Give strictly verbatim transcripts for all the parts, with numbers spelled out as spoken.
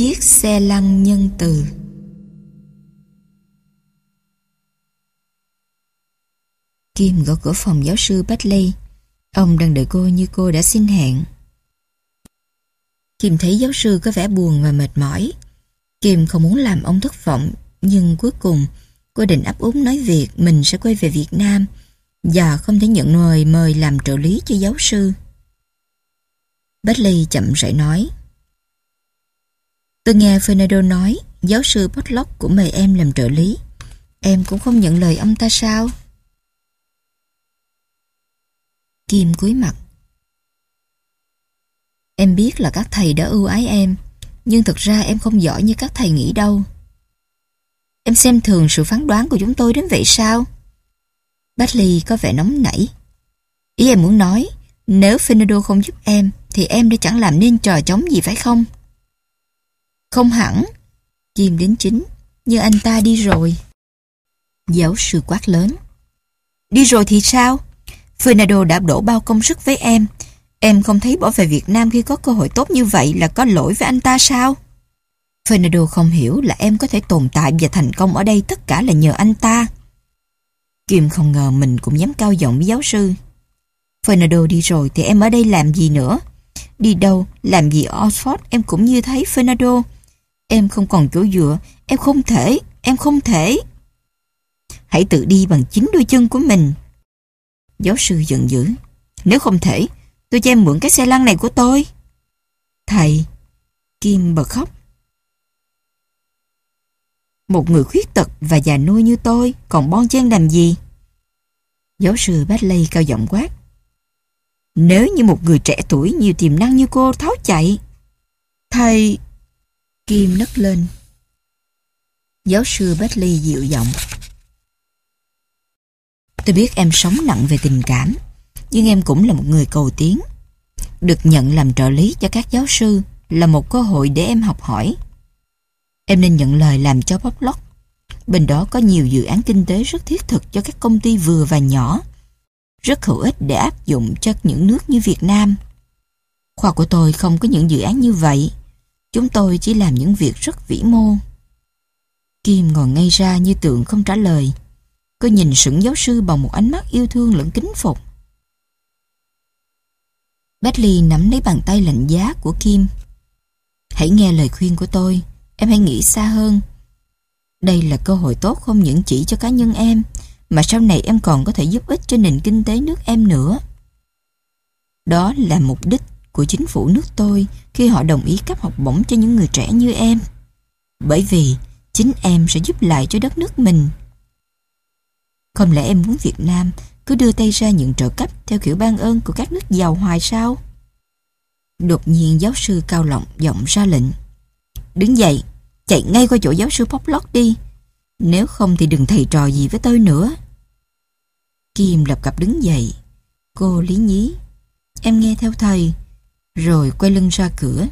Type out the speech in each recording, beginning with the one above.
Chiếc xe lăn nhân từ. Kim gõ cửa phòng giáo sư Batley. Ông đang đợi cô như cô đã xin hẹn. Kim thấy giáo sư có vẻ buồn và mệt mỏi. Kim không muốn làm ông thất vọng, nhưng cuối cùng cô định ấp úng nói việc mình sẽ quay về Việt Nam và không thể nhận lời mời làm trợ lý cho giáo sư. Batley chậm rãi nói: Tôi nghe Fernando nói giáo sư Potlock cũng mời em làm trợ lý. Em cũng không nhận lời ông ta sao? Kim cúi mặt. Em biết là các thầy đã ưu ái em, nhưng thực ra em không giỏi như các thầy nghĩ đâu. Em xem thường sự phán đoán của chúng tôi đến vậy sao? Batley có vẻ nóng nảy. Ý em muốn nói, nếu Fernando không giúp em, thì em đã chẳng làm nên trò trống gì phải không? Không hẳn. Kim đến chính, nhưng anh ta đi rồi. Giáo sư quát lớn. Đi rồi thì sao? Fernando đã đổ bao công sức với em. Em không thấy bỏ về Việt Nam khi có cơ hội tốt như vậy là có lỗi với anh ta sao? Fernando không hiểu là em có thể tồn tại và thành công ở đây tất cả là nhờ anh ta. Kim không ngờ mình cũng dám cao giọng với giáo sư. Fernando đi rồi thì em ở đây làm gì nữa? Đi đâu, làm gì ở Oxford em cũng như thấy Fernando. Em không còn chỗ dựa, em không thể, em không thể. Hãy tự đi bằng chính đôi chân của mình. Giáo sư giận dữ. Nếu không thể, tôi cho em mượn cái xe lăn này của tôi. Thầy! Kim bật khóc. Một người khuyết tật và già nua như tôi còn bon chen làm gì? Giáo sư Batley cao giọng quát. Nếu như một người trẻ tuổi nhiều tiềm năng như cô tháo chạy. Thầy! Kim nấc lên. Giáo sư Batley dịu giọng. Tôi biết em sống nặng về tình cảm, nhưng em cũng là một người cầu tiến. Được nhận làm trợ lý cho các giáo sư là một cơ hội để em học hỏi. Em nên nhận lời làm cho Potlock. Bên đó có nhiều dự án kinh tế rất thiết thực cho các công ty vừa và nhỏ, rất hữu ích để áp dụng cho những nước như Việt Nam. Khoa của tôi không có những dự án như vậy. Chúng tôi chỉ làm những việc rất vĩ mô. Kim ngồi ngây ra như tượng không trả lời. Cô nhìn sững giáo sư bằng một ánh mắt yêu thương lẫn kính phục. Batley nắm lấy bàn tay lạnh giá của Kim. Hãy nghe lời khuyên của tôi. Em hãy nghĩ xa hơn. Đây là cơ hội tốt không những chỉ cho cá nhân em, mà sau này em còn có thể giúp ích cho nền kinh tế nước em nữa. Đó là mục đích của chính phủ nước tôi khi họ đồng ý cấp học bổng cho những người trẻ như em. Bởi vì chính em sẽ giúp lại cho đất nước mình. Không lẽ em muốn Việt Nam cứ đưa tay ra những trợ cấp theo kiểu ban ơn của các nước giàu hoài sao? Đột nhiên giáo sư cao lọng giọng ra lệnh. Đứng dậy, chạy ngay qua chỗ giáo sư Potlock đi. Nếu không thì đừng thầy trò gì với tôi nữa. Kim lập cập đứng dậy. Cô lý nhí. Em nghe theo thầy. Rồi quay lưng ra cửa.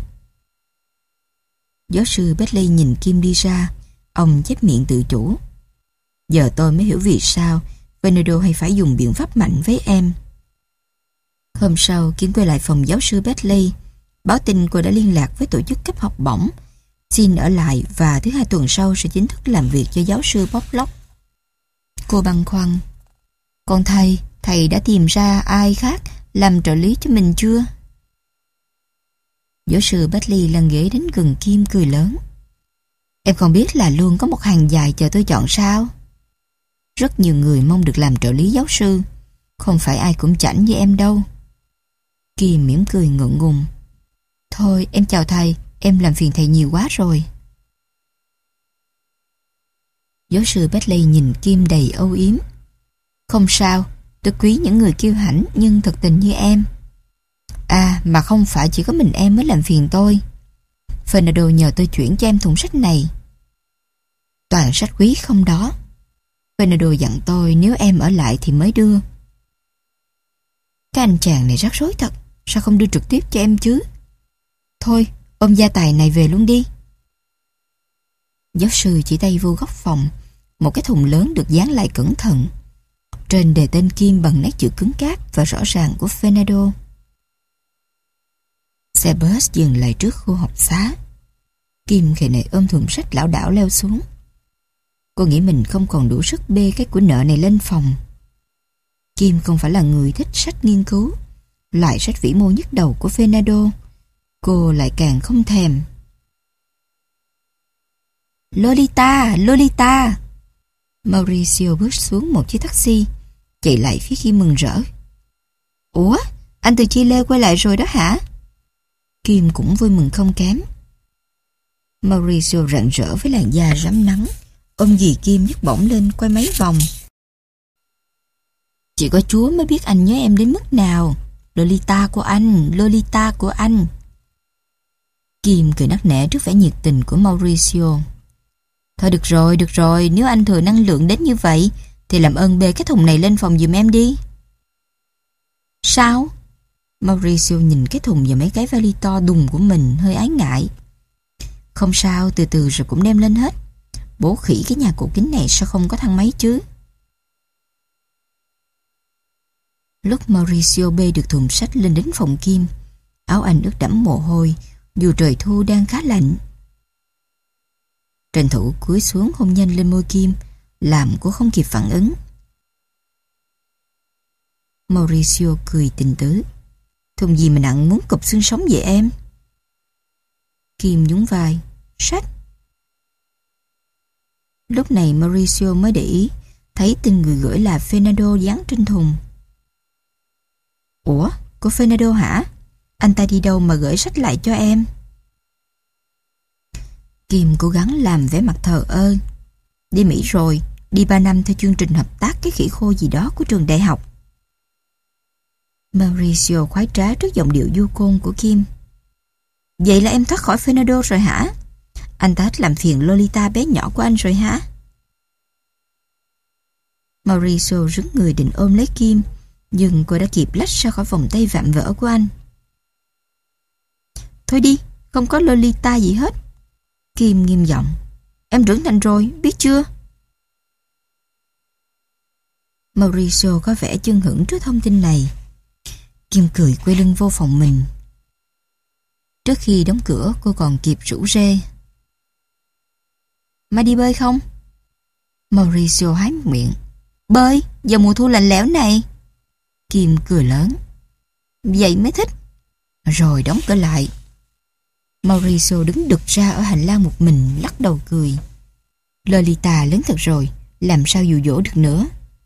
Giáo sư Batley nhìn Kim đi ra. Ông chép miệng tự chủ. Giờ tôi mới hiểu vì sao Fernando hay phải dùng biện pháp mạnh với em. Hôm sau, Kim quay lại phòng giáo sư Batley, báo tin cô đã liên lạc với tổ chức cấp học bổng, xin ở lại và thứ hai tuần sau sẽ chính thức làm việc cho giáo sư Potlock. Cô băn khoăn. Còn thầy, thầy đã tìm ra ai khác làm trợ lý cho mình chưa? Giáo sư Batley lần ghế đến gần Kim cười lớn. Em không biết là luôn có một hàng dài chờ tôi chọn sao? Rất nhiều người mong được làm trợ lý giáo sư. Không phải ai cũng chảnh như em đâu. Kim mỉm cười ngượng ngùng. Thôi em chào thầy, em làm phiền thầy nhiều quá rồi. Giáo sư Batley nhìn Kim đầy âu yếm. Không sao, tôi quý những người kiêu hãnh nhưng thật tình như em. À mà không phải chỉ có mình em mới làm phiền tôi. Fernando nhờ tôi chuyển cho em thùng sách này. Toàn sách quý không đó. Fernando dặn tôi nếu em ở lại thì mới đưa. Cái anh chàng này rắc rối thật. Sao không đưa trực tiếp cho em chứ? Thôi, ôm gia tài này về luôn đi. Giáo sư chỉ tay vô góc phòng. Một cái thùng lớn được dán lại cẩn thận. Trên đề tên Kim bằng nét chữ cứng cáp và rõ ràng của Fernando. Xe bus dừng lại trước khu học xá. Kim khề nệ ôm thùng sách lảo đảo leo xuống. Cô nghĩ mình không còn đủ sức bê cái của nợ này lên phòng. Kim không phải là người thích sách nghiên cứu, loại sách vĩ mô nhức đầu của Fernando. Cô lại càng không thèm. Lolita, Lolita! Mauricio bước xuống một chiếc taxi, chạy lại phía Kim mừng rỡ. Ủa, anh từ Chile quay lại rồi đó hả? Kim cũng vui mừng không kém. Mauricio rạng rỡ với làn da rám nắng, ôm dì Kim nhấc bổng lên quay mấy vòng. Chỉ có Chúa mới biết anh nhớ em đến mức nào. Lolita của anh, Lolita của anh. Kim cười nắc nẻ trước vẻ nhiệt tình của Mauricio. Thôi được rồi, được rồi, nếu anh thừa năng lượng đến như vậy thì làm ơn bê cái thùng này lên phòng giùm em đi. Sao? Mauricio nhìn cái thùng và mấy cái vali to đùng của mình hơi ái ngại. Không sao, từ từ rồi cũng đem lên hết. Bố khỉ cái nhà cổ kính này sao không có thang máy chứ? Lúc Mauricio bê được thùng sách lên đến phòng Kim, áo anh ướt đẫm mồ hôi, dù trời thu đang khá lạnh. Tranh thủ cúi xuống hôn nhanh lên môi Kim, làm cô không kịp phản ứng. Mauricio cười tình tứ. Thùng gì mà nặng muốn cụp xương sống vậy em? Kim nhún vai. Sách. Lúc này Mauricio mới để ý thấy tin người gửi là Fernando dán trên thùng. Ủa, của Fernando hả? Anh ta đi đâu mà gửi sách lại cho em? Kim cố gắng làm vẻ mặt thờ ơ. Đi Mỹ rồi, đi ba năm theo chương trình hợp tác cái khỉ khô gì đó của trường đại học. Mauricio khoái trá trước giọng điệu du côn của Kim. Vậy là em thoát khỏi Fernando rồi hả? Anh ta hết làm phiền Lolita bé nhỏ của anh rồi hả? Mauricio rứng người định ôm lấy Kim, nhưng cô đã kịp lách ra khỏi vòng tay vạm vỡ của anh. Thôi đi, không có Lolita gì hết. Kim nghiêm giọng. Em trưởng thành rồi, biết chưa? Mauricio có vẻ chưng hửng trước thông tin này. Kim cười quay lưng vô phòng mình. Trước khi đóng cửa cô còn kịp rủ rê. Mai đi bơi không? Mauricio há miệng. Bơi? Vào mùa thu lạnh lẽo này? Kim cười lớn. Vậy mới thích. Rồi đóng cửa lại. Mauricio đứng đực ra ở hành lang một mình, lắc đầu cười. Lolita lớn thật rồi, làm sao dụ dỗ được nữa.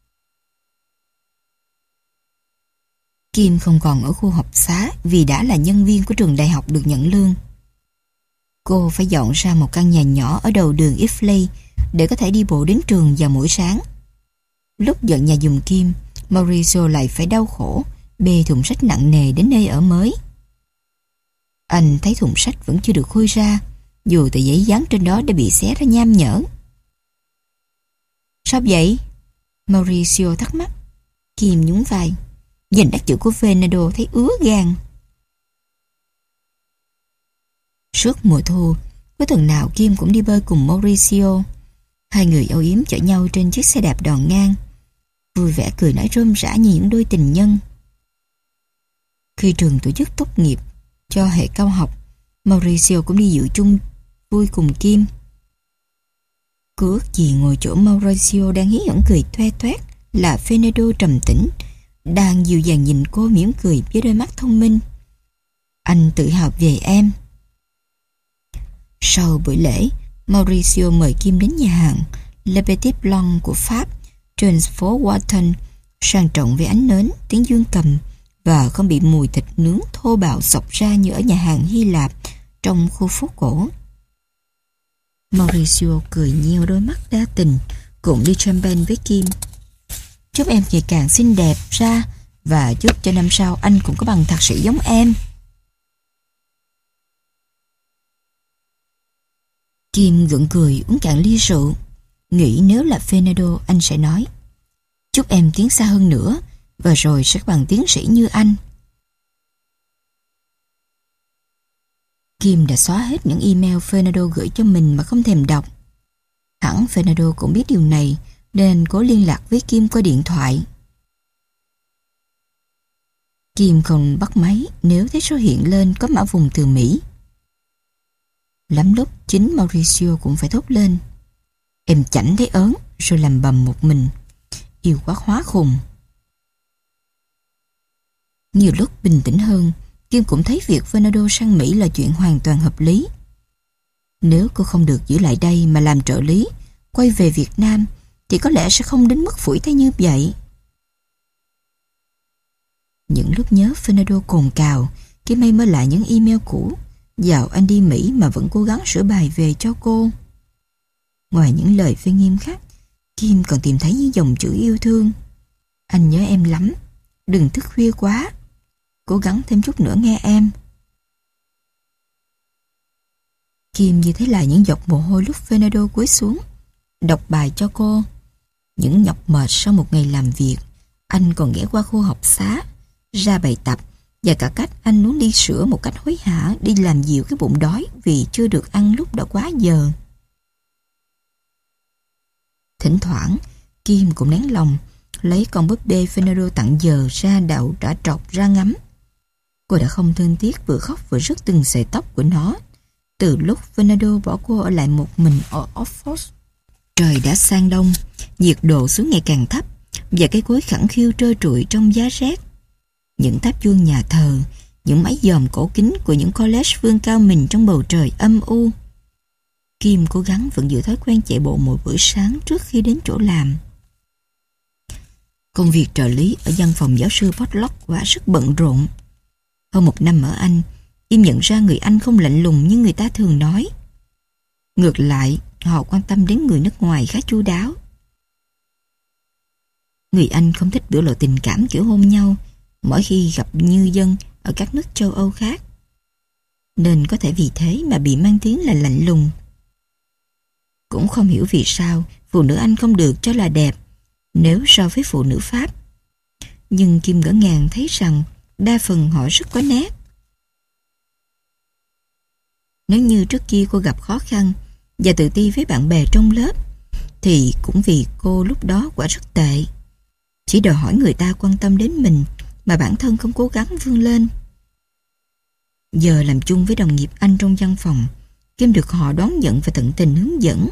Kim không còn ở khu học xá vì đã là nhân viên của trường đại học được nhận lương. Cô phải dọn ra một căn nhà nhỏ ở đầu đường Iflay để có thể đi bộ đến trường vào mỗi sáng. Lúc dọn nhà giùm Kim, Mauricio lại phải đau khổ bê thùng sách nặng nề đến nơi ở mới. Anh thấy thùng sách vẫn chưa được khui ra, dù tờ giấy dán trên đó đã bị xé ra nham nhở. Sao vậy? Mauricio thắc mắc. Kim nhún vai. Nhìn nét chữ của Fernando thấy ứa gan. Suốt mùa thu, có tuần nào Kim cũng đi bơi cùng Mauricio. Hai người âu yếm chở nhau trên chiếc xe đạp đò ngang, vui vẻ cười nói rôm rả như những đôi tình nhân. Khi trường tổ chức tốt nghiệp cho hệ cao học, Mauricio cũng đi dự chung vui cùng Kim. Cô ước gì ngồi chỗ Mauricio đang hí hửng cười toe toét là Fernando trầm tĩnh, đang dịu dàng nhìn cô mỉm cười với đôi mắt thông minh. Anh tự hào về em. Sau buổi lễ, Mauricio mời Kim đến nhà hàng Le Petit Blanc của Pháp trên phố Walton, sang trọng với ánh nến, tiếng dương cầm và không bị mùi thịt nướng thô bạo xộc ra như ở nhà hàng Hy Lạp trong khu phố cổ. Mauricio cười nheo đôi mắt đa tình, cùng ly champagne với Kim. Chúc em ngày càng xinh đẹp ra và chúc cho năm sau anh cũng có bằng thạc sĩ giống em. Kim gượng cười uống cạn ly rượu, nghĩ nếu là Fernando anh sẽ nói chúc em tiến xa hơn nữa và rồi sẽ bằng tiến sĩ như anh. Kim đã xóa hết những email Fernando gửi cho mình mà không thèm đọc. Hẳn Fernando cũng biết điều này nên cố liên lạc với Kim qua điện thoại. Kim không bắt máy nếu thấy số hiện lên có mã vùng từ Mỹ. Lắm lúc chính Mauricio cũng phải thốt lên. Em chẳng thấy ớn, rồi làm bầm một mình. Yêu quá hóa khùng. Nhiều lúc bình tĩnh hơn, Kim cũng thấy việc Fernando sang Mỹ là chuyện hoàn toàn hợp lý. Nếu cô không được giữ lại đây mà làm trợ lý, quay về Việt Nam, thì có lẽ sẽ không đến mức phủi tay như vậy. Những lúc nhớ Fernando cồn cào, Kim hay mơ lại những email cũ. Dạo anh đi Mỹ mà vẫn cố gắng sửa bài về cho cô. Ngoài những lời phê nghiêm khắc, Kim còn tìm thấy những dòng chữ yêu thương. Anh nhớ em lắm. Đừng thức khuya quá. Cố gắng thêm chút nữa nghe em. Kim như thấy là những giọt mồ hôi lúc Fernando cúi xuống đọc bài cho cô. Những nhọc mệt sau một ngày làm việc, anh còn ghé qua khu học xá, ra bài tập, và cả cách anh muốn đi sửa một cách hối hả, đi làm dịu cái bụng đói vì chưa được ăn lúc đã quá giờ. Thỉnh thoảng, Kim cũng nén lòng lấy con búp bê Fernando tặng giờ ra đậu đã trọc ra ngắm. Cô đã không thương tiếc vừa khóc vừa rứt từng sợi tóc của nó từ lúc Fernando bỏ cô ở lại một mình ở Oxford. Trời đã sang đông, nhiệt độ xuống ngày càng thấp và cây cối khẳng khiu trơ trụi trong giá rét. Những tháp chuông nhà thờ, những mái dòm cổ kính của những college vươn cao mình trong bầu trời âm u. Kim cố gắng vẫn giữ thói quen chạy bộ mỗi buổi sáng trước khi đến chỗ làm. Công việc trợ lý ở văn phòng giáo sư Potlock quả rất bận rộn. Hơn một năm ở Anh, Kim nhận ra người Anh không lạnh lùng như người ta thường nói. Ngược lại, họ quan tâm đến người nước ngoài khá chu đáo. Người Anh không thích biểu lộ tình cảm kiểu hôn nhau mỗi khi gặp ngư dân ở các nước châu Âu khác, nên có thể vì thế mà bị mang tiếng là lạnh lùng. Cũng không hiểu vì sao phụ nữ Anh không được cho là đẹp nếu so với phụ nữ Pháp. Nhưng Kim ngỡ ngàng thấy rằng đa phần họ rất có nét. Nếu như trước kia cô gặp khó khăn và tự ti với bạn bè trong lớp, thì cũng vì cô lúc đó quả rất tệ. Chỉ đòi hỏi người ta quan tâm đến mình mà bản thân không cố gắng vươn lên. Giờ làm chung với đồng nghiệp Anh trong văn phòng, Kim được họ đón nhận và tận tình hướng dẫn.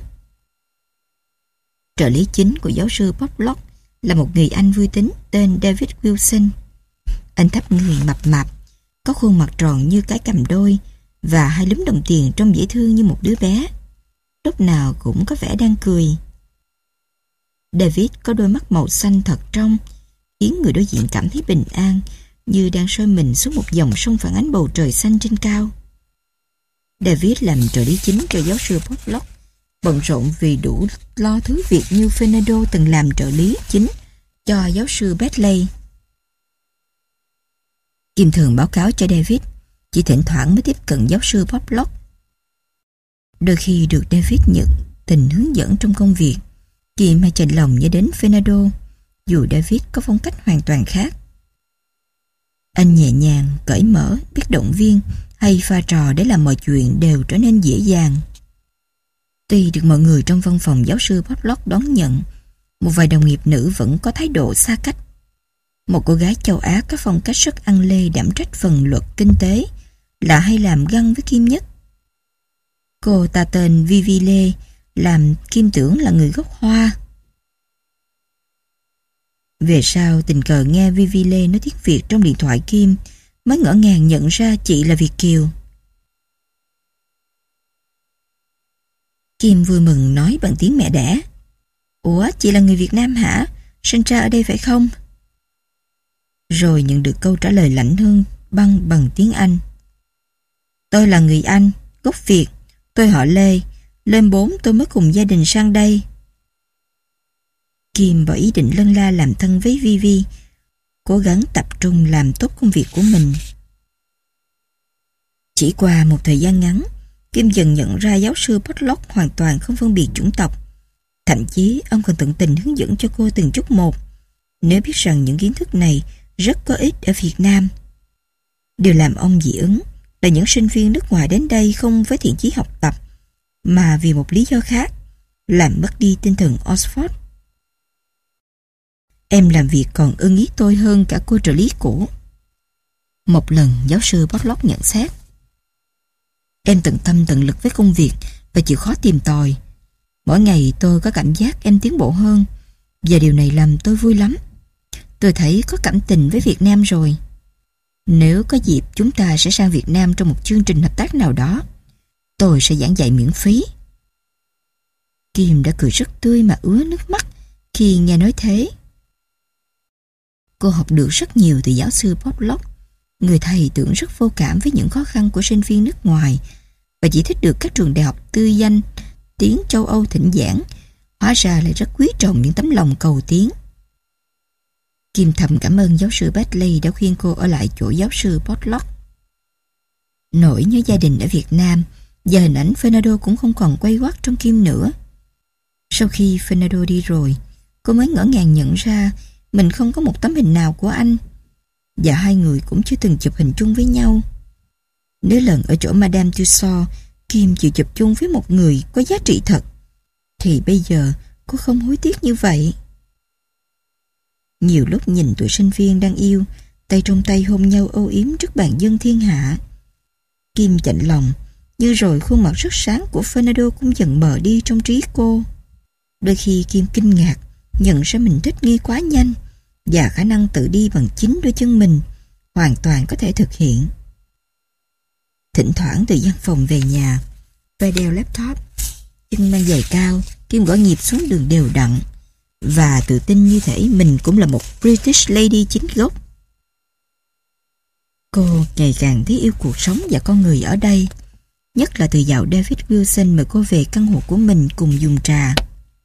Trợ lý chính của giáo sư Potlock là một người Anh vui tính tên David Wilson. Anh thấp người mập mạp, có khuôn mặt tròn như cái cầm đôi và hai lúm đồng tiền trông dễ thương như một đứa bé. Lúc nào cũng có vẻ đang cười. David có đôi mắt màu xanh thật trong, khiến người đối diện cảm thấy bình an, như đang soi mình xuống một dòng sông phản ánh bầu trời xanh trên cao. David làm trợ lý chính cho giáo sư Potlock, bận rộn vì đủ lo thứ việc như Fernando từng làm trợ lý chính cho giáo sư Bentley. Kim thường báo cáo cho David, chỉ thỉnh thoảng mới tiếp cận giáo sư Potlock. Đôi khi được David nhận tình hướng dẫn trong công việc, Kim hay chạnh lòng nhớ đến Fernando, dù David có phong cách hoàn toàn khác. Anh nhẹ nhàng, cởi mở, biết động viên hay pha trò để làm mọi chuyện đều trở nên dễ dàng. Tuy được mọi người trong văn phòng giáo sư Potlock đón nhận, một vài đồng nghiệp nữ vẫn có thái độ xa cách. Một cô gái châu Á có phong cách rất ăn lê đảm trách phần luật kinh tế là hay làm găng với Kim nhất. Cô ta tên Vivi Lê, làm Kim tưởng là người gốc Hoa. Về sau tình cờ nghe Vivi Lê nói tiếng Việt trong điện thoại Kim, mới ngỡ ngàng nhận ra chị là Việt kiều. Kim vui mừng nói bằng tiếng mẹ đẻ: "Ủa, chị là người Việt Nam hả? Sinh ra ở đây phải không?" Rồi nhận được câu trả lời lạnh hơn băng bằng tiếng Anh: "Tôi là người Anh, gốc Việt, tôi họ Lê, lên bốn tôi mới cùng gia đình sang đây." Kim bỏ ý định lân la làm thân với Vivi, cố gắng tập trung làm tốt công việc của mình. Chỉ qua một thời gian ngắn, Kim dần nhận ra giáo sư Potlock hoàn toàn không phân biệt chủng tộc. Thậm chí ông còn tận tình hướng dẫn cho cô từng chút một, nếu biết rằng những kiến thức này rất có ích ở Việt Nam. Điều làm ông dị ứng là những sinh viên nước ngoài đến đây không với thiện chí học tập, mà vì một lý do khác, làm mất đi tinh thần Oxford. "Em làm việc còn ưng ý tôi hơn cả cô trợ lý cũ," một lần giáo sư Potlock nhận xét. Em tận tâm tận lực với công việc và chịu khó tìm tòi. Mỗi ngày tôi có cảm giác em tiến bộ hơn, và điều này làm tôi vui lắm. Tôi thấy có cảm tình với Việt Nam rồi. Nếu có dịp, chúng ta sẽ sang Việt Nam trong một chương trình hợp tác nào đó. Tôi sẽ giảng dạy miễn phí. Kim đã cười rất tươi mà ứa nước mắt khi nghe nói thế. Cô học được rất nhiều từ giáo sư Poplock, người thầy tưởng rất vô cảm với những khó khăn của sinh viên nước ngoài và chỉ thích được các trường đại học tư danh tiếng châu Âu thỉnh giảng, hóa ra lại rất quý trọng những tấm lòng cầu tiến. Kim thầm cảm ơn giáo sư Batley đã khuyên cô ở lại chỗ giáo sư Poplock. Nỗi nhớ gia đình ở Việt Nam và hình ảnh Fernando cũng không còn quay quắt trong Kim nữa. Sau khi Fernando đi rồi, cô mới ngỡ ngàng nhận ra mình không có một tấm hình nào của anh, và hai người cũng chưa từng chụp hình chung với nhau. Nếu lần ở chỗ Madame Tussauds, Kim chịu chụp chung với một người có giá trị thật, thì bây giờ cô không hối tiếc như vậy. Nhiều lúc nhìn tụi sinh viên đang yêu, tay trong tay hôn nhau âu yếm trước bàn dân thiên hạ, Kim chạnh lòng, như rồi khuôn mặt rất sáng của Fernando cũng dần mờ đi trong trí cô. Đôi khi Kim kinh ngạc nhận ra mình thích nghi quá nhanh, và khả năng tự đi bằng chính đôi chân mình hoàn toàn có thể thực hiện. Thỉnh thoảng từ văn phòng về nhà, vai đeo laptop, chân mang giày cao, Kim gõ nhịp xuống đường đều đặn và tự tin như thể mình cũng là một British lady chính gốc. Cô ngày càng thấy yêu cuộc sống và con người ở đây, nhất là từ dạo David Wilson mời cô về căn hộ của mình cùng dùng trà.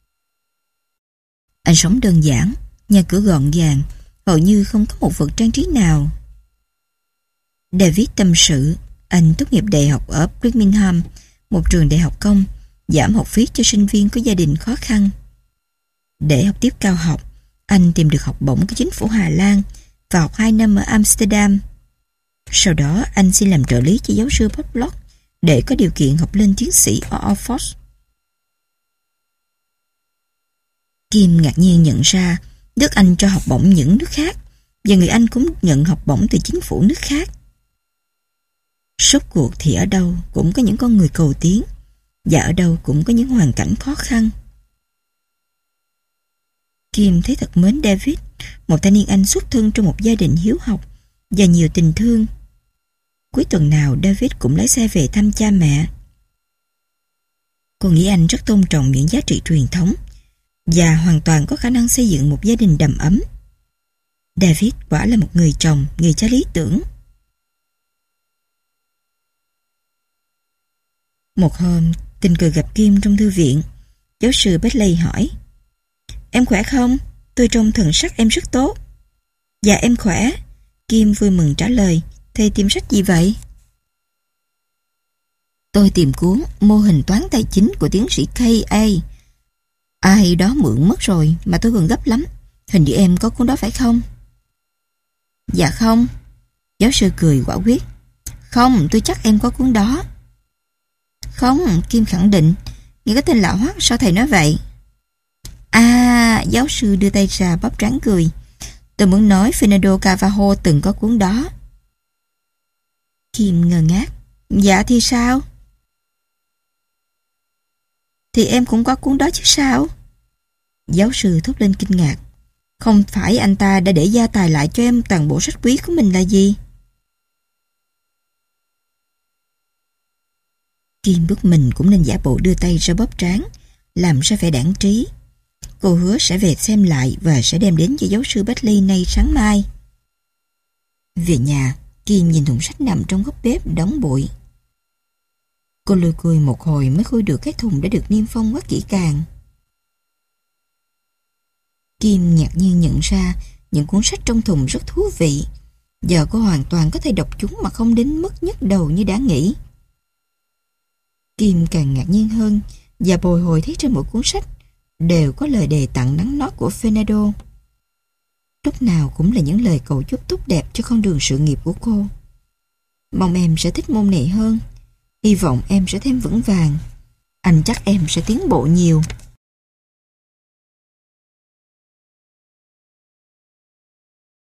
Anh sống đơn giản, nhà cửa gọn gàng, hầu như không có một vật trang trí nào. David tâm sự, anh tốt nghiệp đại học ở Birmingham, một trường đại học công, giảm học phí cho sinh viên có gia đình khó khăn. Để học tiếp cao học, anh tìm được học bổng của chính phủ Hà Lan và học hai năm ở Amsterdam. Sau đó anh xin làm trợ lý cho giáo sư Poplock để có điều kiện học lên tiến sĩ ở Oxford. Kim ngạc nhiên nhận ra nước Anh cho học bổng những nước khác, và người Anh cũng nhận học bổng từ chính phủ nước khác. Rốt cuộc thì ở đâu cũng có những con người cầu tiến, và ở đâu cũng có những hoàn cảnh khó khăn. Kim thấy thật mến David, một thanh niên Anh xuất thân trong một gia đình hiếu học và nhiều tình thương. Cuối tuần nào David cũng lái xe về thăm cha mẹ. Cô nghĩ anh rất tôn trọng những giá trị truyền thống và hoàn toàn có khả năng xây dựng một gia đình đầm ấm. David quả là một người chồng, người cha lý tưởng. Một hôm, tình cờ gặp Kim trong thư viện. Giáo sư Batley hỏi: "Em khỏe không? Tôi trông thần sắc em rất tốt." "Dạ em khỏe." Kim vui mừng trả lời. "Thầy tìm sách gì vậy?" "Tôi tìm cuốn Mô hình toán tài chính của tiến sĩ K A. Ai đó mượn mất rồi mà tôi cần gấp lắm. Hình như em có cuốn đó phải không?" "Dạ không." Giáo sư cười quả quyết. "Không, tôi chắc em có cuốn đó." "Không," Kim khẳng định. "Nghe cái tên lạ hoắc, sao thầy nói vậy?" "À," giáo sư đưa tay ra bóp trán cười. "Tôi muốn nói Fernando Carvalho từng có cuốn đó." Kim ngơ ngác. "Dạ thì sao?" "Thì em cũng có cuốn đó chứ sao?" Giáo sư thốt lên kinh ngạc. "Không phải anh ta đã để gia tài lại cho em toàn bộ sách quý của mình là gì?" Kim bước mình cũng nên giả bộ đưa tay ra bóp trán, làm ra vẻ đãng trí. Cô hứa sẽ về xem lại và sẽ đem đến cho giáo sư Batley nay sáng mai. Về nhà, Kim nhìn thùng sách nằm trong góc bếp đóng bụi. Cô lôi côi một hồi mới khui được cái thùng đã được niêm phong quá kỹ càng. Kim ngạc nhiên nhận ra những cuốn sách trong thùng rất thú vị. Giờ cô hoàn toàn có thể đọc chúng mà không đến mức nhức đầu như đã nghĩ. Kim càng ngạc nhiên hơn và bồi hồi thấy trên mỗi cuốn sách đều có lời đề tặng nắn nót của Fernando. Lúc nào cũng là những lời cầu chúc tốt đẹp cho con đường sự nghiệp của cô. Mong em sẽ thích môn này hơn. Hy vọng em sẽ thêm vững vàng. Anh chắc em sẽ tiến bộ nhiều.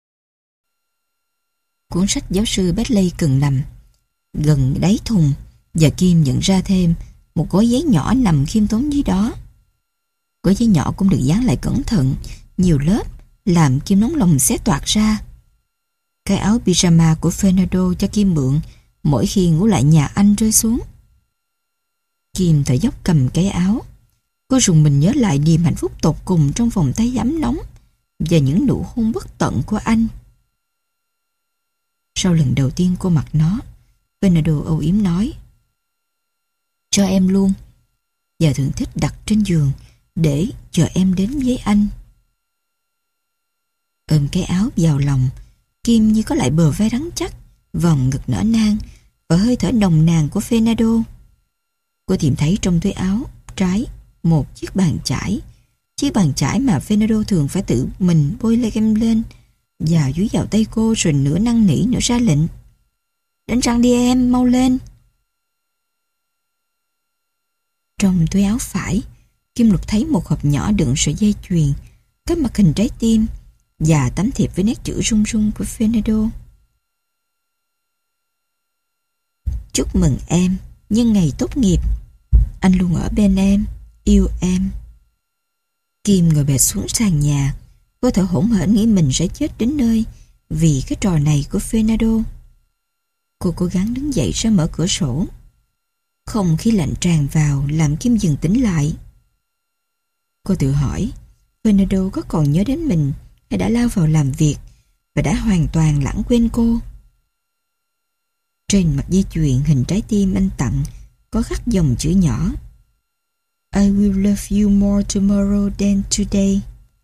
Cuốn sách giáo sư Batley cần nằm gần đáy thùng, Và Kim nhận ra thêm một gói giấy nhỏ nằm khiêm tốn dưới đó. Gói giấy nhỏ cũng được dán lại cẩn thận, nhiều lớp, làm Kim nóng lòng xé toạc ra. Cái áo pyjama của Fernando cho Kim mượn mỗi khi ngủ lại nhà anh rơi xuống. Kim thở dốc cầm cái áo. Cô rùng mình nhớ lại niềm hạnh phúc tột cùng trong vòng tay ấm nóng và những nụ hôn bất tận của anh. Sau lần đầu tiên cô mặc nó, Fernando âu yếm nói: "Cho em luôn." Và thường thích đặt trên giường để chờ em đến với anh. Ôm cái áo vào lòng, Kim như có lại bờ vai rắn chắc, vòng ngực nở nang và hơi thở nồng nàn của Fernando. Cô tìm thấy trong túi áo trái một chiếc bàn chải, chiếc bàn chải mà Fernando thường phải tự mình bôi lê kem lên, và dúi vào tay cô rồi nửa năn nỉ nửa ra lệnh: "Đánh răng đi em, mau lên." Trong túi áo phải, Kim lục thấy một hộp nhỏ đựng sợi dây chuyền, có mặt hình trái tim và tấm thiệp với nét chữ rung rung của Fernando. "Chúc mừng em nhân ngày tốt nghiệp. Anh luôn ở bên em, yêu em." Kim ngồi bệt xuống sàn nhà. Cô thở hổn hển nghĩ mình sẽ chết đến nơi vì cái trò này của Fernando. Cô cố gắng đứng dậy ra mở cửa sổ. Không khí lạnh tràn vào làm Kim dừng tỉnh lại. Cô tự hỏi Fernando có còn nhớ đến mình hay đã lao vào làm việc và đã hoàn toàn lãng quên cô. Trên mặt dây chuyền hình trái tim anh tặng có khắc dòng chữ nhỏ: "I will love you more tomorrow than today."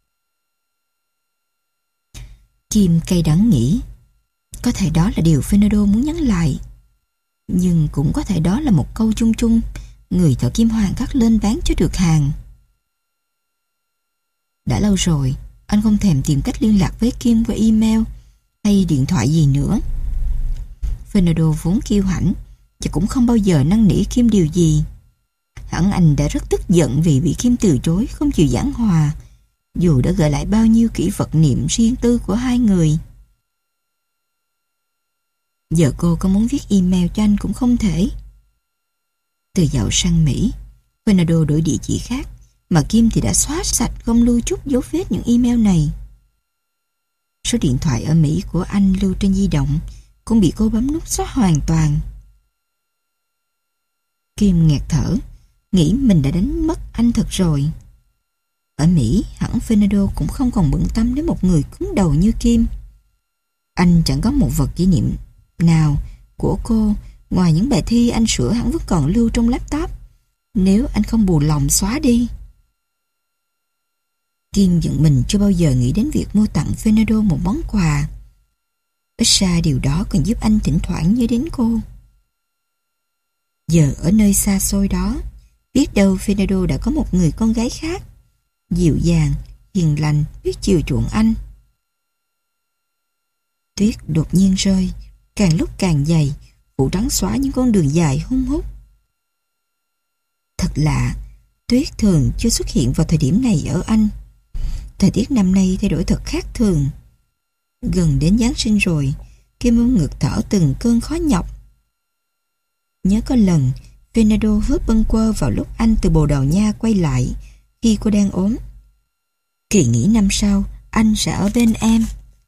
Kim cay đắng nghĩ, có thể đó là điều Fernando muốn nhắn lại, nhưng cũng có thể đó là một câu chung chung người thợ kim hoàn cắt lên bán cho được hàng. Đã lâu rồi anh không thèm tìm cách liên lạc với Kim qua email hay điện thoại gì nữa. Fernando vốn kiêu hãnh và cũng không bao giờ năn nỉ Kim điều gì. Hẳn anh đã rất tức giận vì bị Kim từ chối, không chịu giảng hòa, dù đã gợi lại bao nhiêu kỷ vật niệm riêng tư của hai người. Giờ cô có muốn viết email cho anh cũng không thể. Từ dạo sang Mỹ, Fernando đổi địa chỉ khác, mà Kim thì đã xóa sạch không lưu chút dấu vết những email này. Số điện thoại ở Mỹ của anh lưu trên di động cũng bị cô bấm nút xóa hoàn toàn. Kim nghẹt thở, nghĩ mình đã đánh mất anh thật rồi. Ở Mỹ, hẳn Fernando cũng không còn bận tâm đến một người cứng đầu như Kim. Anh chẳng có một vật kỷ niệm nào của cô ngoài những bài thi anh sửa hẳn vẫn còn lưu trong laptop, nếu anh không bù lòng xóa đi. Kim giận mình chưa bao giờ nghĩ đến việc mua tặng Fernando một món quà. Ít ra điều đó còn giúp anh thỉnh thoảng nhớ đến cô. Giờ ở nơi xa xôi đó, biết đâu Fernando đã có một người con gái khác, dịu dàng, hiền lành, biết chiều chuộng anh. Tuyết đột nhiên rơi, càng lúc càng dày, phủ trắng xóa những con đường dài hun hút. Thật lạ, tuyết thường chưa xuất hiện vào thời điểm này ở Anh. Thời tiết năm nay thay đổi thật khác thường. Gần đến Giáng sinh rồi, Kim ôm ngực thở từng cơn khó nhọc. Nhớ có lần Fernando hớp bâng quơ vào lúc anh từ Bồ Đào Nha quay lại khi cô đang ốm. Kỳ nghỉ năm sau anh sẽ ở bên em.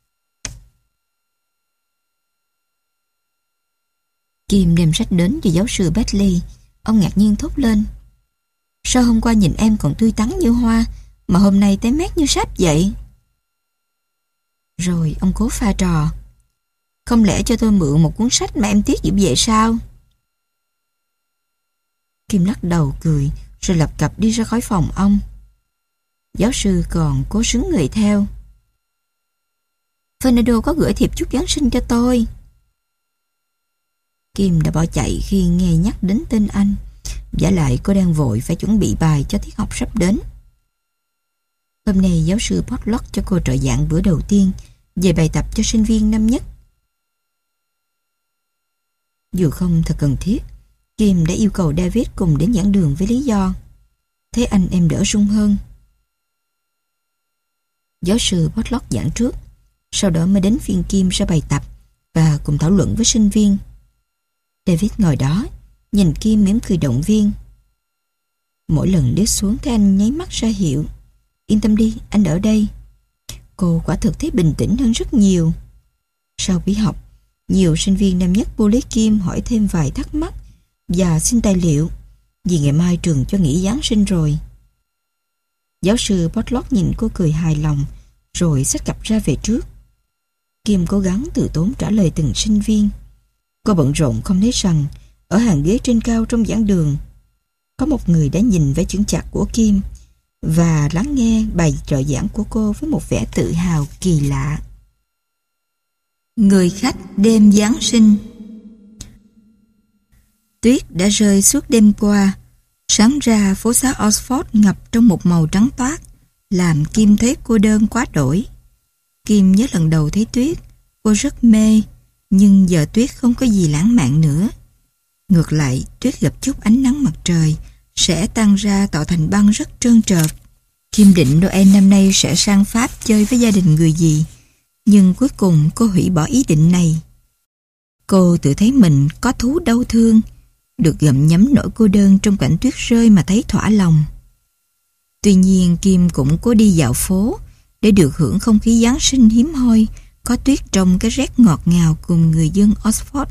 Kim đem sách đến cho giáo sư Batley. Ông ngạc nhiên thốt lên: "Sao hôm qua nhìn em còn tươi tắn như hoa, mà hôm nay tái mét như sáp vậy?" Rồi ông cố pha trò: "Không lẽ cho tôi mượn một cuốn sách mà em tiếc dữ vậy sao?" Kim lắc đầu cười, rồi lập cập đi ra khỏi phòng ông. Giáo sư còn cố xứng người theo: "Fernando có gửi thiệp chúc Giáng sinh cho tôi." Kim đã bỏ chạy khi nghe nhắc đến tên anh. Vả lại cô đang vội phải chuẩn bị bài cho tiết học sắp đến. Hôm nay giáo sư Potluck cho cô trợ giảng bữa đầu tiên về bài tập cho sinh viên năm nhất. Dù không thật cần thiết, Kim đã yêu cầu David cùng đến giảng đường với lý do thế anh em đỡ run hơn. Giáo sư Potluck giảng trước, sau đó mới đến phiên Kim ra bài tập và cùng thảo luận với sinh viên. David ngồi đó, nhìn Kim mỉm cười động viên. Mỗi lần liếc xuống thấy anh nháy mắt ra hiệu. Yên tâm đi, anh ở đây. Cô quả thực thấy bình tĩnh hơn rất nhiều. Sau buổi học, nhiều sinh viên năm nhất vô lấy Kim hỏi thêm vài thắc mắc và xin tài liệu, vì ngày mai trường cho nghỉ Giáng sinh rồi. Giáo sư Potlock nhìn cô cười hài lòng, rồi xách cặp ra về trước. Kim cố gắng từ tốn trả lời từng sinh viên. Cô bận rộn không thấy rằng ở hàng ghế trên cao trong giảng đường có một người đã nhìn vẻ chững chạc của Kim và lắng nghe bài trợ giảng của cô với một vẻ tự hào kỳ lạ. Người khách đêm Giáng sinh. Tuyết đã rơi suốt đêm qua. Sáng ra phố xá Oxford ngập trong một màu trắng toát, làm Kim thấy cô đơn quá đổi. Kim nhớ lần đầu thấy Tuyết, cô rất mê, nhưng giờ Tuyết không có gì lãng mạn nữa. Ngược lại, Tuyết gặp chút ánh nắng mặt trời sẽ tan ra tạo thành băng rất trơn trượt. Kim định Noel năm nay sẽ sang Pháp chơi với gia đình người gì, nhưng cuối cùng cô hủy bỏ ý định này. Cô tự thấy mình có thú đau thương, được gặm nhấm nỗi cô đơn trong cảnh tuyết rơi mà thấy thỏa lòng. Tuy nhiên Kim cũng cố đi dạo phố để được hưởng không khí Giáng sinh hiếm hoi, có tuyết trong cái rét ngọt ngào cùng người dân Oxford.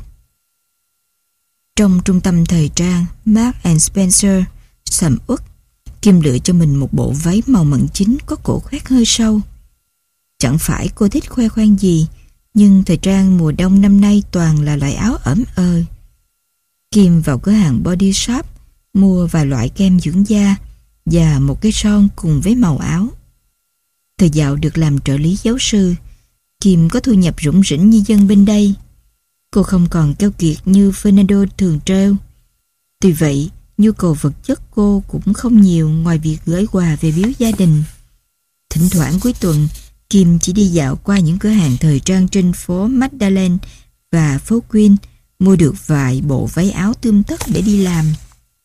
Trong trung tâm thời trang Marks and Spencer sầm uất, Kim lựa cho mình một bộ váy màu mận chín có cổ khoét hơi sâu. Chẳng phải cô thích khoe khoang gì, nhưng thời trang mùa đông năm nay toàn là loại áo ẩm ơ. Kim vào cửa hàng Body Shop mua vài loại kem dưỡng da và một cái son cùng với màu áo. Thời dạo được làm trợ lý giáo sư, Kim có thu nhập rủng rỉnh như dân bên đây. Cô không còn keo kiệt như Fernando thường trêu. Tuy vậy, nhu cầu vật chất cô cũng không nhiều ngoài việc gửi quà về biếu gia đình. Thỉnh thoảng cuối tuần, Kim chỉ đi dạo qua những cửa hàng thời trang trên phố Magdalen và phố Queen, mua được vài bộ váy áo tươm tất để đi làm.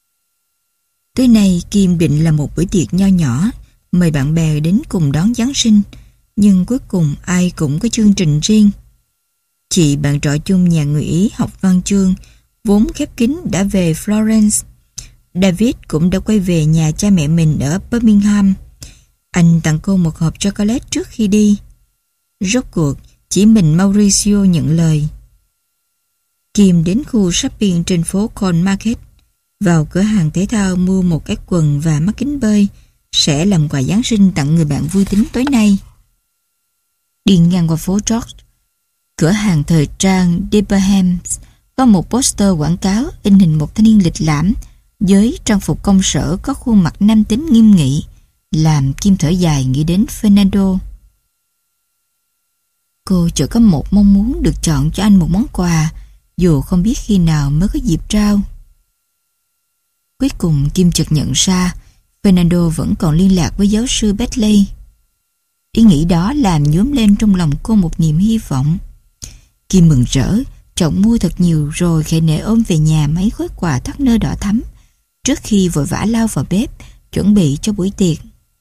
Tối nay Kim định là một bữa tiệc nho nhỏ, mời bạn bè đến cùng đón Giáng sinh, nhưng cuối cùng ai cũng có chương trình riêng. Chị bạn trọ chung nhà người Ý học văn chương, vốn khép kín đã về Florence. David cũng đã quay về nhà cha mẹ mình ở Birmingham. Anh tặng cô một hộp chocolate trước khi đi. Rốt cuộc, chỉ mình Mauricio nhận lời. Kim đến khu shopping trên phố Corn Market, vào cửa hàng thể thao mua một cái quần và mắt kính bơi, sẽ làm quà Giáng sinh tặng người bạn vui tính tối nay. Đi ngang qua phố George, cửa hàng thời trang Debenhams có một poster quảng cáo in hình một thanh niên lịch lãm với trang phục công sở có khuôn mặt nam tính nghiêm nghị, làm Kim thở dài nghĩ đến Fernando. Cô chỉ có một mong muốn được chọn cho anh một món quà, dù không biết khi nào mới có dịp trao. Cuối cùng Kim chợt nhận ra Fernando vẫn còn liên lạc với giáo sư Bentley. Ý nghĩ đó làm nhuốm lên trong lòng cô một niềm hy vọng. Kim mừng rỡ, chọn mua thật nhiều rồi khệ nệ ôm về nhà mấy gói quà thắt nơ đỏ thắm, trước khi vội vã lao vào bếp chuẩn bị cho buổi tiệc.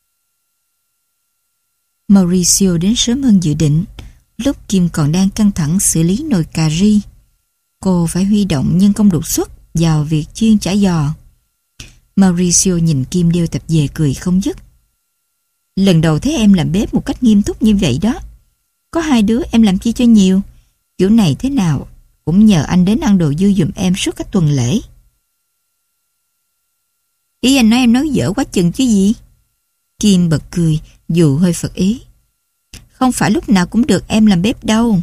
Mauricio đến sớm hơn dự định, lúc Kim còn đang căng thẳng xử lý nồi cà ri. Cô phải huy động nhân công đột xuất vào việc chiên chả giò. Mauricio nhìn Kim đeo tập về cười không dứt. Lần đầu thấy em làm bếp một cách nghiêm túc như vậy đó. Có hai đứa em làm chi cho nhiều. Kiểu này thế nào cũng nhờ anh đến ăn đồ dư giùm em suốt các tuần lễ. Ý anh nói em nói dở quá chừng chứ gì? Kim bật cười dù hơi phật ý. Không phải lúc nào cũng được em làm bếp đâu.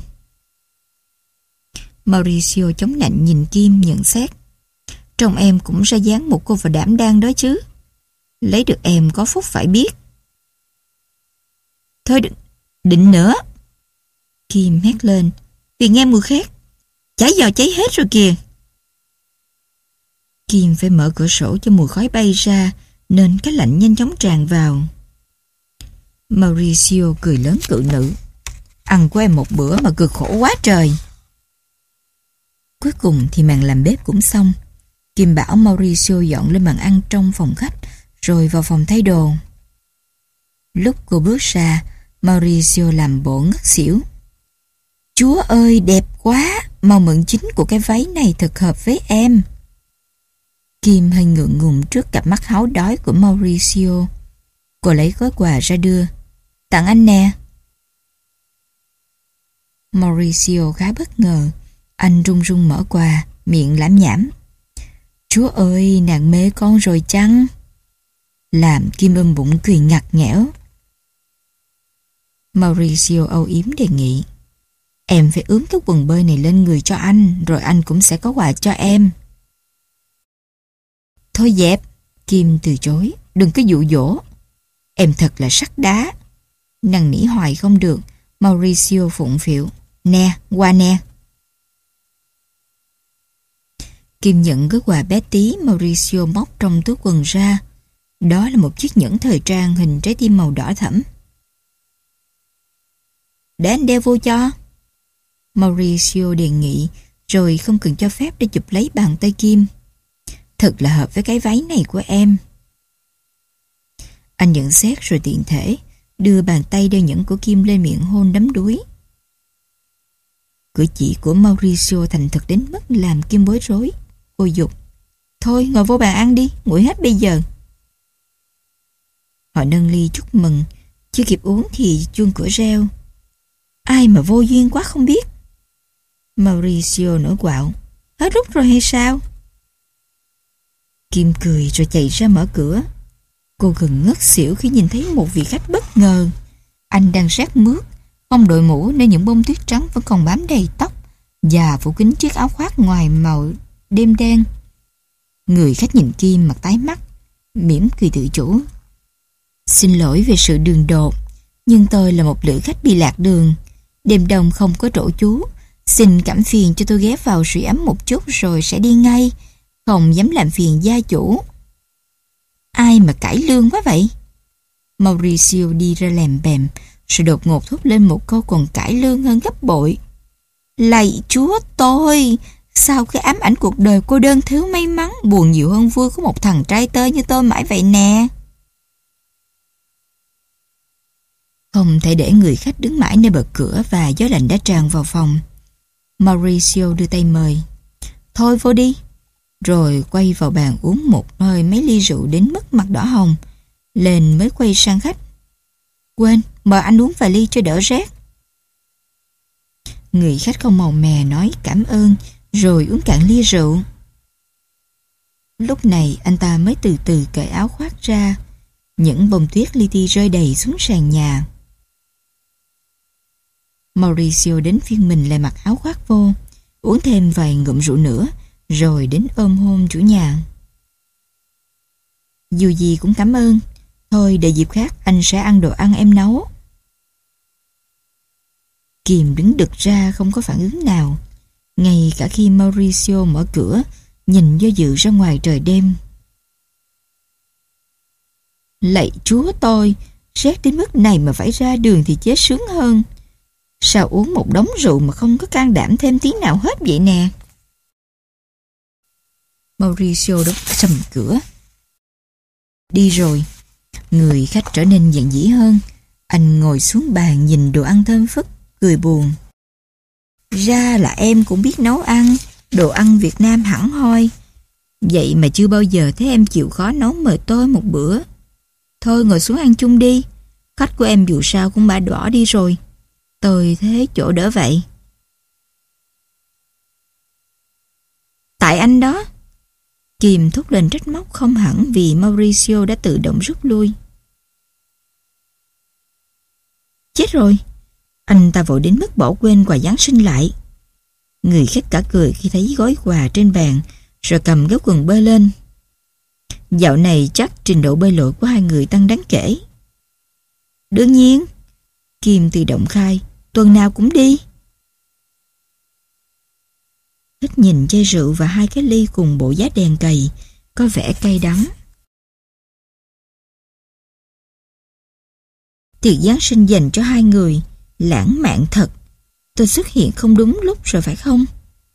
Mauricio chống nạnh nhìn Kim nhận xét. Trông em cũng ra dáng một cô vợ đảm đang đó chứ. Lấy được em có phúc phải biết. Thôi đừng, định nữa. Kim hét lên. Vì nghe mùi khét. Chả giò cháy hết rồi kìa. Kim phải mở cửa sổ cho mùi khói bay ra, nên cái lạnh nhanh chóng tràn vào. Mauricio cười lớn cự nữ. Ăn của em một bữa mà cực khổ quá trời. Cuối cùng thì màn làm bếp cũng xong. Kim bảo Mauricio dọn lên bàn ăn trong phòng khách, rồi vào phòng thay đồ. Lúc cô bước ra, Mauricio làm bộ ngất xỉu. Chúa ơi, đẹp quá! Màu mận chính của cái váy này thật hợp với em. Kim hơi ngượng ngùng trước cặp mắt háu đói của Mauricio. Cô lấy gói quà ra đưa. Tặng anh nè. Mauricio khá bất ngờ. Anh run run mở quà, miệng lảm nhảm. Chúa ơi, nàng mê con rồi chăng? Làm Kim ôm bụng cười ngặt nghẽo. Mauricio âu yếm đề nghị. Em phải ướm cái quần bơi này lên người cho anh, rồi anh cũng sẽ có quà cho em. Thôi dẹp, Kim từ chối, đừng có dụ dỗ. Em thật là sắt đá. Năn nỉ hoài không được, Mauricio phụng phịu. Nè, qua nè. Kim nhận gói quà bé tí Mauricio móc trong túi quần ra. Đó là một chiếc nhẫn thời trang hình trái tim màu đỏ thẫm. Để anh đeo vô cho. Mauricio đề nghị, rồi không cần cho phép để chụp lấy bàn tay Kim. Thật là hợp với cái váy này của em. Anh nhận xét rồi tiện thể đưa bàn tay đeo nhẫn của Kim lên miệng hôn đắm đuối. Cử chỉ của Mauricio thành thực đến mức làm Kim bối rối. Cô giục. Thôi ngồi vô bàn ăn đi, nguội hết bây giờ. Họ nâng ly chúc mừng. Chưa kịp uống thì chuông cửa reo. Ai mà vô duyên quá không biết. Mauricio nổi quạo. Hết rút rồi hay sao? Kim cười rồi chạy ra mở cửa. Cô gần ngất xỉu khi nhìn thấy một vị khách bất ngờ. Anh đang rát mướt, không đội mũ nên những bông tuyết trắng vẫn còn bám đầy tóc và phủ kín chiếc áo khoác ngoài màu đêm đen. Người khách nhìn Kim mặt tái mắt, mỉm cười tự chủ. Xin lỗi về sự đường đột, nhưng tôi là một lữ khách bị lạc đường. Đêm đông không có chỗ trú, xin cảm phiền cho tôi ghé vào sưởi ấm một chút rồi sẽ đi ngay, không dám làm phiền gia chủ. Ai mà cải lương quá vậy? Mauricio đi ra lèm bèm, rồi đột ngột thốt lên một câu còn cải lương hơn gấp bội. Lạy Chúa tôi, sao cái ám ảnh cuộc đời cô đơn thiếu may mắn buồn nhiều hơn vui của một thằng trai tơ như tôi mãi vậy nè. Không thể để người khách đứng mãi nơi bậc cửa và gió lạnh đã tràn vào phòng. Mauricio đưa tay mời. Thôi vô đi. Rồi quay vào bàn uống một hơi mấy ly rượu đến mức mặt đỏ hồng. Lên mới quay sang khách. Quên, mời anh uống vài ly cho đỡ rét. Người khách không màu mè nói cảm ơn, rồi uống cạn ly rượu. Lúc này anh ta mới từ từ cởi áo khoác ra. Những bông tuyết li ti rơi đầy xuống sàn nhà. Mauricio đến phiên mình lại mặc áo khoác vô, uống thêm vài ngụm rượu nữa, rồi đến ôm hôn chủ nhà. Dù gì cũng cảm ơn. Thôi để dịp khác anh sẽ ăn đồ ăn em nấu. Kim đứng đực ra không có phản ứng nào, ngay cả khi Mauricio mở cửa, nhìn do dự ra ngoài trời đêm. Lạy Chúa tôi, rét đến mức này mà phải ra đường thì chết sướng hơn. Sao uống một đống rượu mà không có can đảm thêm tí nào hết vậy nè? Mauricio đóng sầm cửa. Đi rồi. Người khách trở nên giận dĩ hơn. Anh ngồi xuống bàn nhìn đồ ăn thơm phức, cười buồn. Ra là em cũng biết nấu ăn, đồ ăn Việt Nam hẳn hoi. Vậy mà chưa bao giờ thấy em chịu khó nấu mời tôi một bữa. Thôi ngồi xuống ăn chung đi. Khách của em dù sao cũng đã bỏ đi rồi. Tôi thế chỗ đỡ vậy. Tại anh đó. Kim thúc lên trách móc không hẳn vì Mauricio đã tự động rút lui. Chết rồi. Anh ta vội đến mức bỏ quên quà Giáng sinh lại. Người khách cả cười khi thấy gói quà trên bàn, rồi cầm gấu quần bơi lên. Dạo này chắc trình độ bơi lội của hai người tăng đáng kể. Đương nhiên. Kim tự động khai. Tuần nào cũng đi. Khách nhìn chai rượu và hai cái ly cùng bộ giá đèn cầy, có vẻ cay đắng. Tiệc Giáng sinh dành cho hai người, lãng mạn thật. Tôi xuất hiện không đúng lúc rồi phải không?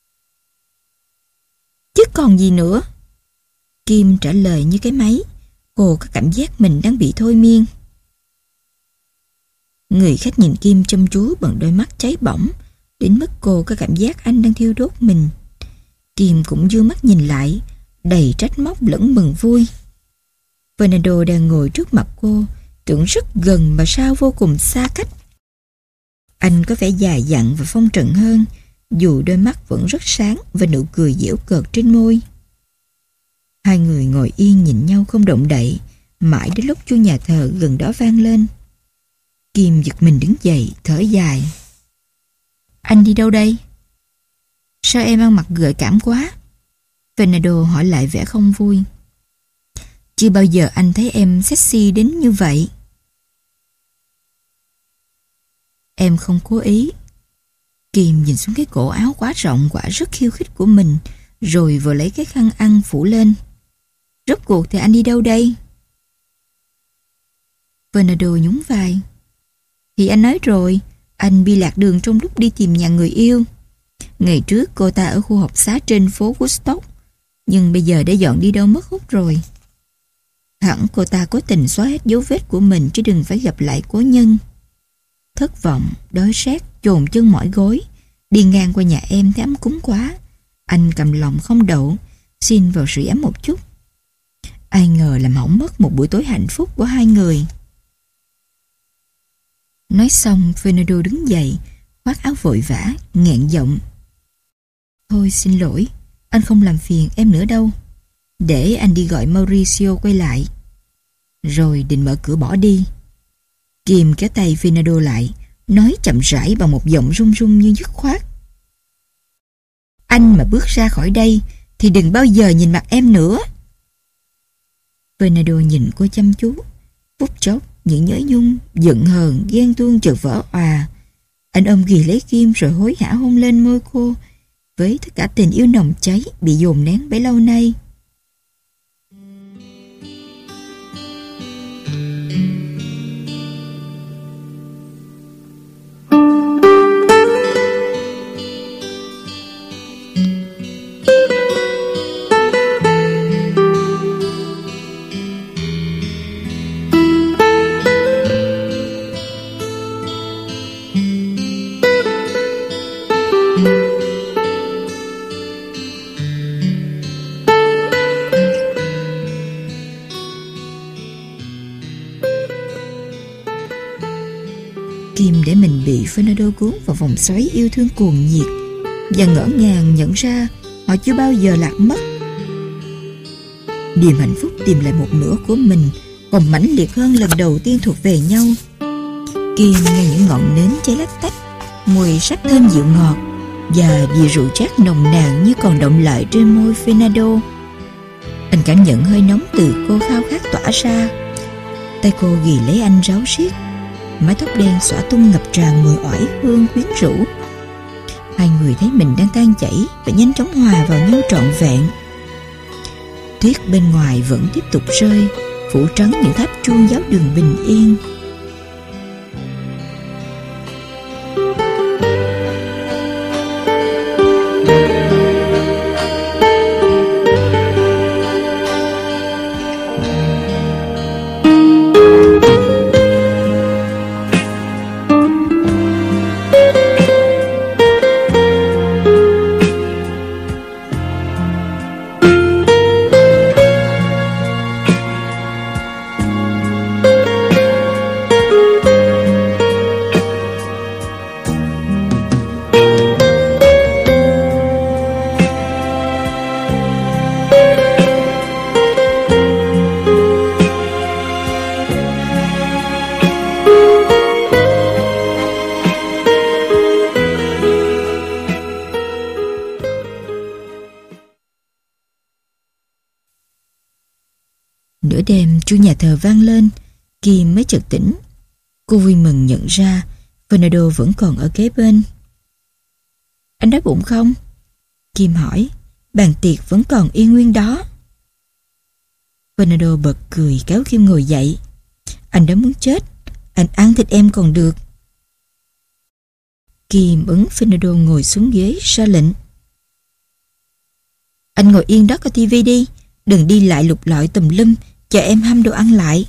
Chứ còn gì nữa? Kim trả lời như cái máy. Cô có cảm giác mình đang bị thôi miên. Người khách nhìn Kim chăm chú bằng đôi mắt cháy bỏng, đến mức cô có cảm giác anh đang thiêu đốt mình. Kim cũng dương mắt nhìn lại, đầy trách móc lẫn mừng vui. Fernando đang ngồi trước mặt cô, tưởng rất gần mà sao vô cùng xa cách. Anh có vẻ già dặn và phong trần hơn, dù đôi mắt vẫn rất sáng và nụ cười giễu cợt trên môi. Hai người ngồi yên nhìn nhau không động đậy, mãi đến lúc chuông nhà thờ gần đó vang lên. Kim giật mình đứng dậy, thở dài. Anh đi đâu đây? Sao em ăn mặc gợi cảm quá? Fernando hỏi lại vẻ không vui. Chưa bao giờ anh thấy em sexy đến như vậy. Em không cố ý. Kim nhìn xuống cái cổ áo quá rộng quả rất khiêu khích của mình, rồi vừa lấy cái khăn ăn phủ lên. Rốt cuộc thì anh đi đâu đây? Fernando nhún vai. Thì anh nói rồi, anh bị lạc đường trong lúc đi tìm nhà người yêu. Ngày trước cô ta ở khu học xá trên phố Woodstock, nhưng bây giờ đã dọn đi đâu mất hút rồi. Hẳn cô ta cố tình xóa hết dấu vết của mình chứ đừng phải gặp lại cố nhân. Thất vọng, đói rét, chồn chân mỏi gối, đi ngang qua nhà em thấy ấm cúng quá. Anh cầm lòng không đậu, xin vào sưởi ấm một chút. Ai ngờ làm hỏng mất một buổi tối hạnh phúc của hai người. Nói xong, Fernando đứng dậy, khoác áo vội vã, nghẹn giọng. Thôi xin lỗi, anh không làm phiền em nữa đâu. Để anh đi gọi Mauricio quay lại. Rồi định mở cửa bỏ đi. Kim kéo tay Fernando lại, nói chậm rãi bằng một giọng run run như dứt khoát. Anh mà bước ra khỏi đây thì đừng bao giờ nhìn mặt em nữa. Fernando nhìn cô chăm chú. Phút chốc những nhớ nhung, giận hờn, ghen tuông chợt vỡ òa. Anh ôm ghì lấy Kim rồi hối hả hôn lên môi cô, với tất cả tình yêu nồng cháy bị dồn nén bấy lâu nay. Kim để mình bị Fernando cuốn vào vòng xoáy yêu thương cuồng nhiệt và ngỡ ngàng nhận ra họ chưa bao giờ lạc mất. Niềm hạnh phúc tìm lại một nửa của mình còn mãnh liệt hơn lần đầu tiên thuộc về nhau. Kim nghe những ngọn nến cháy lách tách, mùi sắc thơm dịu ngọt và bia rượu chát nồng nàn như còn đọng lại trên môi Fernando. Anh cảm nhận hơi nóng từ cô khao khát tỏa ra. Tay cô ghì lấy anh ráo riết, mái tóc đen xõa tung ngập tràn mùi oải hương quyến rũ. Hai người thấy mình đang tan chảy và nhanh chóng hòa vào nhau trọn vẹn. Tuyết bên ngoài vẫn tiếp tục rơi, phủ trắng những tháp chuông giáo đường bình yên. Nửa đêm chuông nhà thờ vang lên, Kim mới chợt tỉnh. Cô vui mừng nhận ra Fernando vẫn còn ở kế bên. Anh đói bụng không? Kim hỏi. Bàn tiệc vẫn còn y nguyên đó. Fernando bật cười kéo Kim ngồi dậy. Anh đã muốn chết, anh ăn thịt em còn được. Kim ấn Fernando ngồi xuống ghế ra lệnh. Anh ngồi yên đó coi tivi đi, đừng đi lại lục lọi tùm lum, chờ em hâm đồ ăn lại.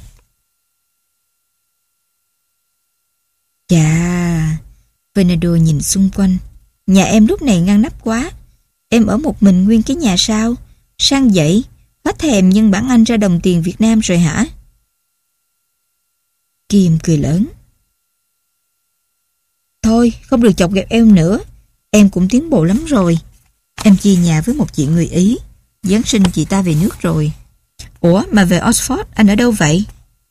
Chà, Fernando nhìn xung quanh. Nhà em lúc này ngăn nắp quá. Em ở một mình nguyên cái nhà sao? Sang vậy, hết thèm nhân bản Anh ra đồng tiền Việt Nam rồi hả? Kim cười lớn. Thôi, không được chọc ghẹo em nữa. Em cũng tiến bộ lắm rồi. Em chia nhà với một chị người Ý. Giáng sinh chị ta về nước rồi. Ủa, mà về Oxford anh ở đâu vậy?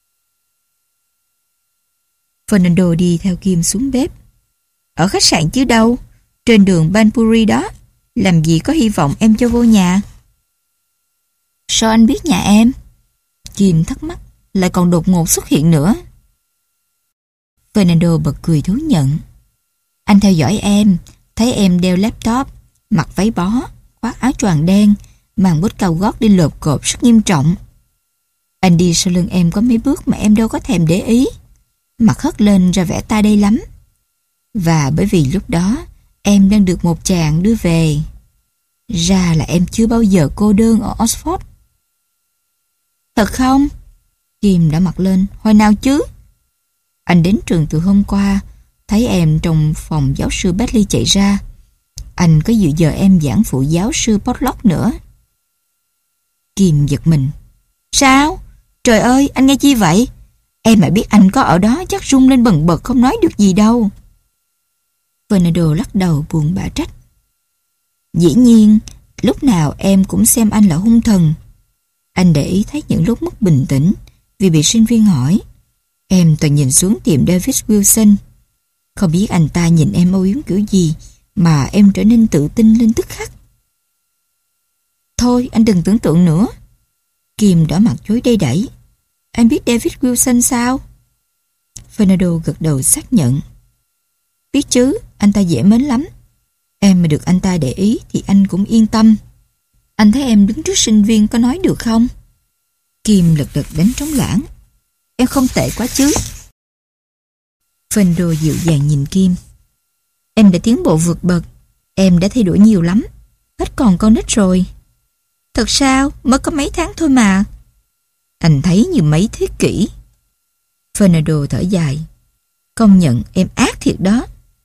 Fernando đi theo Kim xuống bếp. Ở khách sạn chứ đâu. Trên đường Banbury đó. Làm gì có hy vọng em cho vô nhà. Sao anh biết nhà em? Kim thắc mắc, lại còn đột ngột xuất hiện nữa. Fernando bật cười thú nhận. Anh theo dõi em, thấy em đeo laptop, mặc váy bó, khoác áo choàng đen, mang bốt cao gót đi lộp cộp rất nghiêm trọng. Anh đi sau lưng em có mấy bước mà em đâu có thèm để ý. Mặt hất lên ra vẻ ta đây lắm. Và bởi vì lúc đó em đang được một chàng đưa về. Ra là em chưa bao giờ cô đơn ở Oxford. Thật không? Kim đã mặt lên. Hồi nào chứ? Anh đến trường từ hôm qua, thấy em trong phòng giáo sư Bentley chạy ra. Anh có dự giờ em giảng phụ giáo sư Potlock nữa. Kim giật mình. Sao? Trời ơi, anh nghe chi vậy? Em mà biết anh có ở đó chắc run lên bần bật không nói được gì đâu. Fernando lắc đầu buồn bã trách. Dĩ nhiên, lúc nào em cũng xem anh là hung thần. Anh để ý thấy những lúc mất bình tĩnh vì bị sinh viên hỏi. Em toàn nhìn xuống tìm David Wilson. Không biết anh ta nhìn em âu yếm kiểu gì mà em trở nên tự tin lên tức khắc. Thôi anh đừng tưởng tượng nữa. Kim đỏ mặt chối đầy đẩy. Anh biết David Wilson sao? Fernando gật đầu xác nhận. Biết chứ, anh ta dễ mến lắm. Em mà được anh ta để ý thì anh cũng yên tâm. Anh thấy em đứng trước sinh viên có nói được không? Kim lật đật đánh trống lãng. Em không tệ quá chứ. Fernando dịu dàng nhìn Kim. Em đã tiến bộ vượt bậc. Em đã thay đổi nhiều lắm. Hết còn con nít rồi. Thật sao? Mới có mấy tháng thôi mà. Anh thấy như mấy thế kỷ. Fernando thở dài. Công nhận em ác thiệt đó.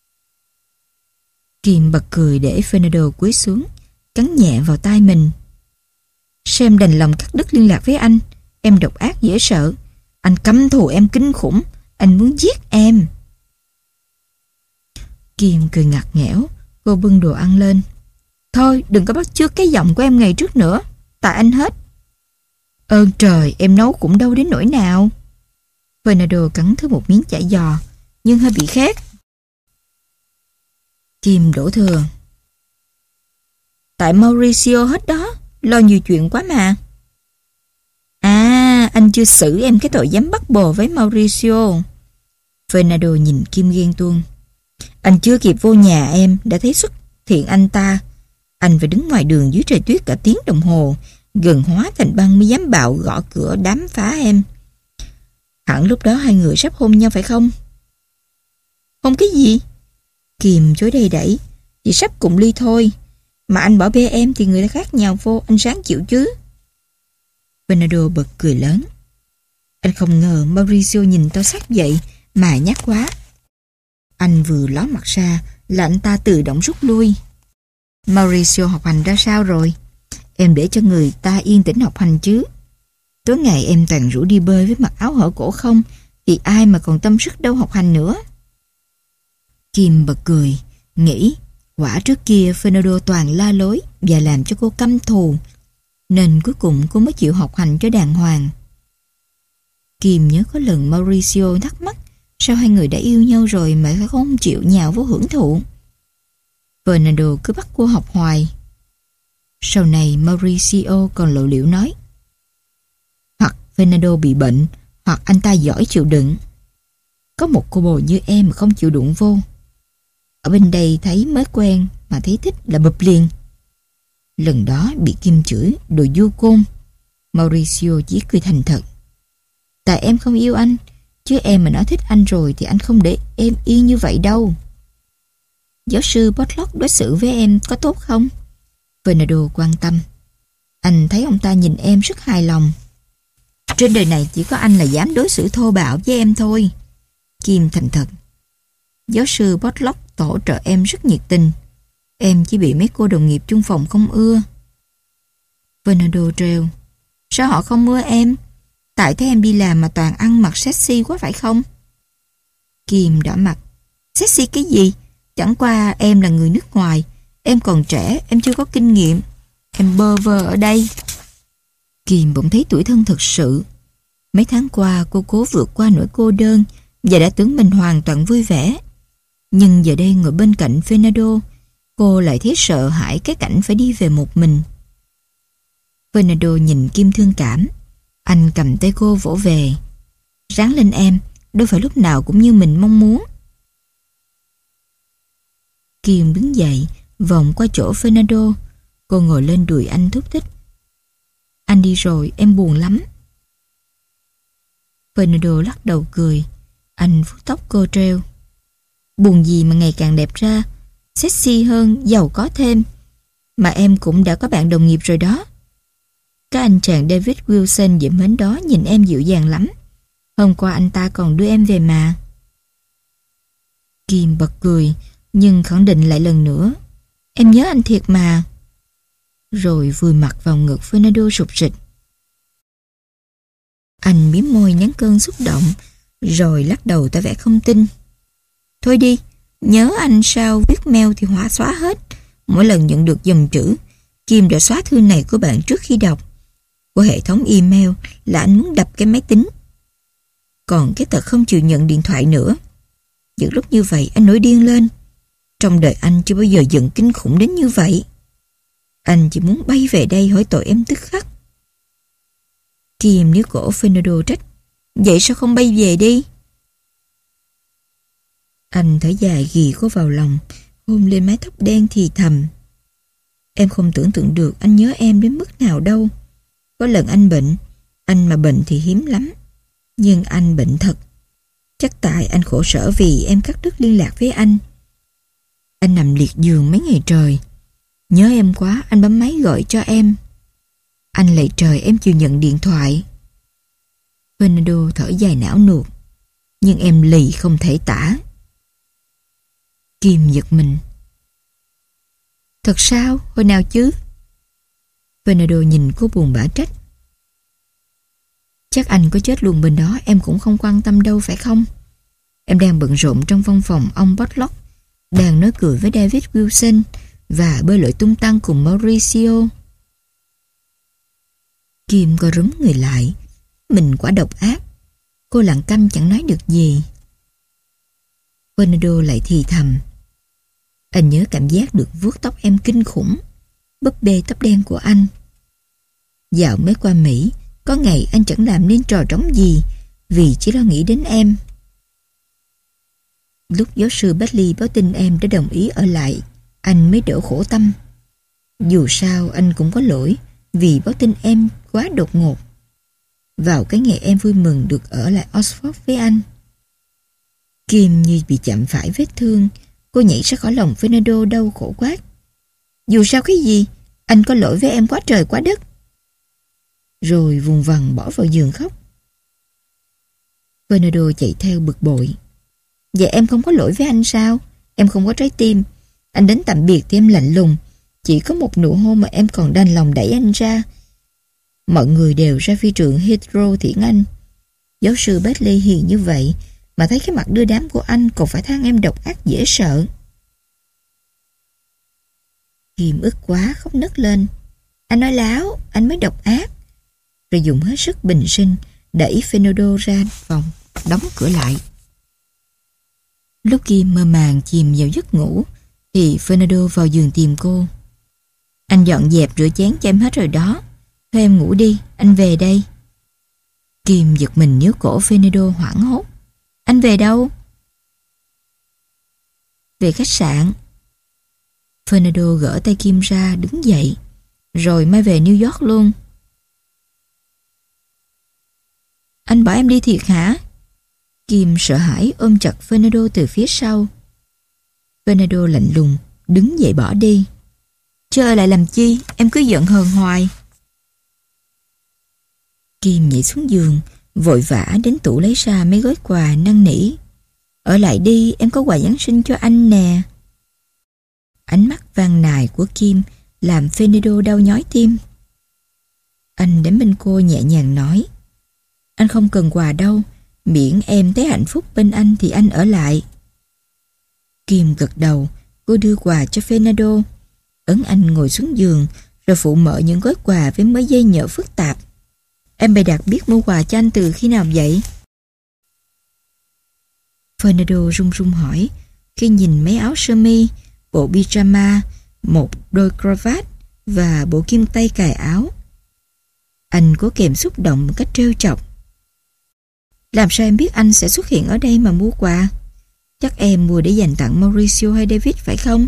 Kim bật cười để Fernando cúi xuống, cắn nhẹ vào tai mình. Sam đành lòng cắt đứt liên lạc với anh. Em độc ác dễ sợ. Anh căm thù em kinh khủng. Anh muốn giết em. Kim cười ngặt nghẽo. Cô bưng đồ ăn lên. Thôi đừng có bắt chước cái giọng của em ngày trước nữa. Tại anh hết. Ơn trời, em nấu cũng đâu đến nỗi nào. Fernando cắn thứ một miếng chả giò, nhưng hơi bị khét. Kim đổ thừa. Tại Mauricio hết đó. Lo nhiều chuyện quá mà. À, anh chưa xử em cái tội dám bắt bồ với Mauricio. Fernando nhìn Kim ghen tuông. Anh chưa kịp vô nhà em đã thấy xuất hiện anh ta. Anh phải đứng ngoài đường dưới trời tuyết cả tiếng đồng hồ, gần hóa thành băng mới dám bạo gõ cửa đám phá em. Hẳn lúc đó hai người sắp hôn nhau phải không? Không cái gì? Kim chối đầy đẩy. Chỉ sắp cùng ly thôi. Mà anh bỏ bê em thì người ta khác nhau vô, anh ráng chịu chứ. Fernando bật cười lớn. Anh không ngờ Mauricio nhìn to xác vậy mà nhát quá. Anh vừa ló mặt ra là anh ta tự động rút lui. Mauricio học hành ra sao rồi? Em để cho người ta yên tĩnh học hành chứ. Tối ngày em toàn rủ đi bơi với mặc áo hở cổ không thì ai mà còn tâm sức đâu học hành nữa. Kim bật cười, nghĩ quả trước kia Fernando toàn la lối và làm cho cô căm thù, nên cuối cùng cô mới chịu học hành cho đàng hoàng. Kim nhớ có lần Mauricio thắc mắc sao hai người đã yêu nhau rồi mà không chịu nhào vô hưởng thụ. Fernando cứ bắt cô học hoài. Sau này Mauricio còn lộ liễu nói hoặc Fernando bị bệnh, hoặc anh ta giỏi chịu đựng. Có một cô bồ như em mà không chịu đụng vô. Ở bên đây thấy mới quen mà thấy thích là bụp liền. Lần đó bị Kim chửi đồ du côn. Mauricio chỉ cười thành thật. Tại em không yêu anh, chứ em mà nói thích anh rồi thì anh không để em yên như vậy đâu. Giáo sư Potlock đối xử với em có tốt không? Fernando quan tâm. Anh thấy ông ta nhìn em rất hài lòng. Trên đời này chỉ có anh là dám đối xử thô bạo với em thôi. Kim thành thật. Giáo sư Potlock tổ trợ em rất nhiệt tình. Em chỉ bị mấy cô đồng nghiệp chung phòng không ưa. Fernando trêu. Sao họ không mua em? Tại thấy em đi làm mà toàn ăn mặc sexy quá phải không? Kim đỏ mặt. Sexy cái gì? Chẳng qua em là người nước ngoài. Em còn trẻ, em chưa có kinh nghiệm. Em bơ vơ ở đây. Kim bỗng thấy tủi thân thật sự. Mấy tháng qua cô cố vượt qua nỗi cô đơn và đã tưởng mình hoàn toàn vui vẻ. Nhưng giờ đây ngồi bên cạnh Fernando, cô lại thấy sợ hãi cái cảnh phải đi về một mình. Fernando nhìn Kim thương cảm. Anh cầm tay cô vỗ về. Ráng lên em, đâu phải lúc nào cũng như mình mong muốn. Kim đứng dậy, vòng qua chỗ Fernando. Cô ngồi lên đùi anh thúc thích. Anh đi rồi, em buồn lắm. Fernando lắc đầu cười. Anh vuốt tóc cô treo. Buồn gì mà ngày càng đẹp ra, sexy hơn, giàu có thêm. Mà em cũng đã có bạn đồng nghiệp rồi đó. Cái anh chàng David Wilson dễ mến đó nhìn em dịu dàng lắm. Hôm qua anh ta còn đưa em về mà. Kim bật cười, nhưng khẳng định lại lần nữa. Em nhớ anh thiệt mà. Rồi vùi mặt vào ngực Fernando sụp sịch. Anh mím môi nhắn cơn xúc động, rồi lắc đầu tỏ vẻ không tin. Thôi đi, nhớ anh sao viết mail thì hóa xóa hết. Mỗi lần nhận được dòng chữ Kim đã xóa thư này của bạn trước khi đọc. Của hệ thống email là anh muốn đập cái máy tính. Còn cái tật không chịu nhận điện thoại nữa. Những lúc như vậy anh nổi điên lên. Trong đời anh chưa bao giờ giận kinh khủng đến như vậy. Anh chỉ muốn bay về đây hỏi tội em tức khắc. Kim níu cổ Fernando trách. Vậy sao không bay về đi? Anh thở dài ghì cô vào lòng, hôn lên mái tóc đen thì thầm. Em không tưởng tượng được anh nhớ em đến mức nào đâu. Có lần anh bệnh, anh mà bệnh thì hiếm lắm. Nhưng anh bệnh thật. Chắc tại anh khổ sở vì em cắt đứt liên lạc với anh. Anh nằm liệt giường mấy ngày trời. Nhớ em quá, anh bấm máy gọi cho em. Anh lạy trời em chịu nhận điện thoại. Fernando thở dài não nuột. Nhưng em lì không thể tả. Kim giật mình. Thật sao? Hồi nào chứ? Fernando nhìn cô buồn bã trách. Chắc anh có chết luôn bên đó em cũng không quan tâm đâu phải không? Em đang bận rộn trong văn phòng ông Butlock, đang nói cười với David Wilson và bơi lội tung tăng cùng Mauricio. Kim co rúm người lại. Mình quả độc ác. Cô lặng câm chẳng nói được gì. Fernando lại thì thầm. Anh nhớ cảm giác được vuốt tóc em kinh khủng, búp bê tóc đen của anh. Dạo mới qua Mỹ, có ngày anh chẳng làm nên trò trống gì vì chỉ lo nghĩ đến em. Lúc giáo sư Batley báo tin em đã đồng ý ở lại, anh mới đỡ khổ tâm. Dù sao anh cũng có lỗi vì báo tin em quá đột ngột. Vào cái ngày em vui mừng được ở lại Oxford với anh. Kim như bị chạm phải vết thương. Cô nhảy ra khỏi lòng Fernando đau khổ quát. Dù sao cái gì, anh có lỗi với em quá trời quá đất. Rồi vùng vằng bỏ vào giường khóc. Fernando chạy theo bực bội. Vậy em không có lỗi với anh sao? Em không có trái tim. Anh đến tạm biệt thì em lạnh lùng. Chỉ có một nụ hôn mà em còn đành lòng đẩy anh ra. Mọi người đều ra phi trường Heathrow thiển anh. Giáo sư Batley hiền như vậy mà thấy cái mặt đưa đám của anh còn phải than em độc ác dễ sợ. Kim ức quá khóc nấc lên. Anh nói láo, anh mới độc ác. Rồi dùng hết sức bình sinh đẩy Fernando ra phòng, đóng cửa lại. Lúc Kim mơ màng chìm vào giấc ngủ thì Fernando vào giường tìm cô. Anh dọn dẹp rửa chén cho em hết rồi đó. Thôi em ngủ đi, anh về đây. Kim giật mình níu cổ Fernando hoảng hốt. Anh về đâu? Về khách sạn. Fernando gỡ tay Kim ra đứng dậy. Rồi mai về New York luôn. Anh bỏ em đi thiệt hả? Kim sợ hãi ôm chặt Fernando từ phía sau. Fernando lạnh lùng đứng dậy bỏ đi. Chờ lại làm chi? Em cứ giận hờn hoài. Kim nhảy xuống giường, vội vã đến tủ lấy ra mấy gói quà năn nỉ. Ở lại đi, em có quà Giáng sinh cho anh nè. Ánh mắt van nài của Kim làm Fernando đau nhói tim. Anh đến bên cô nhẹ nhàng nói, anh không cần quà đâu, miễn em thấy hạnh phúc bên anh thì anh ở lại. Kim gật đầu, cô đưa quà cho Fernando. Ấn anh ngồi xuống giường, rồi phụ mở những gói quà với mớ dây nhợ phức tạp. Em bày đặt biết mua quà cho anh từ khi nào vậy? Fernando run run hỏi, khi nhìn mấy áo sơ mi, bộ pyjama, một đôi cravat và bộ kim tay cài áo. Anh cố kèm xúc động một cách trêu chọc. Làm sao em biết anh sẽ xuất hiện ở đây mà mua quà? Chắc em mua để dành tặng Mauricio hay David phải không?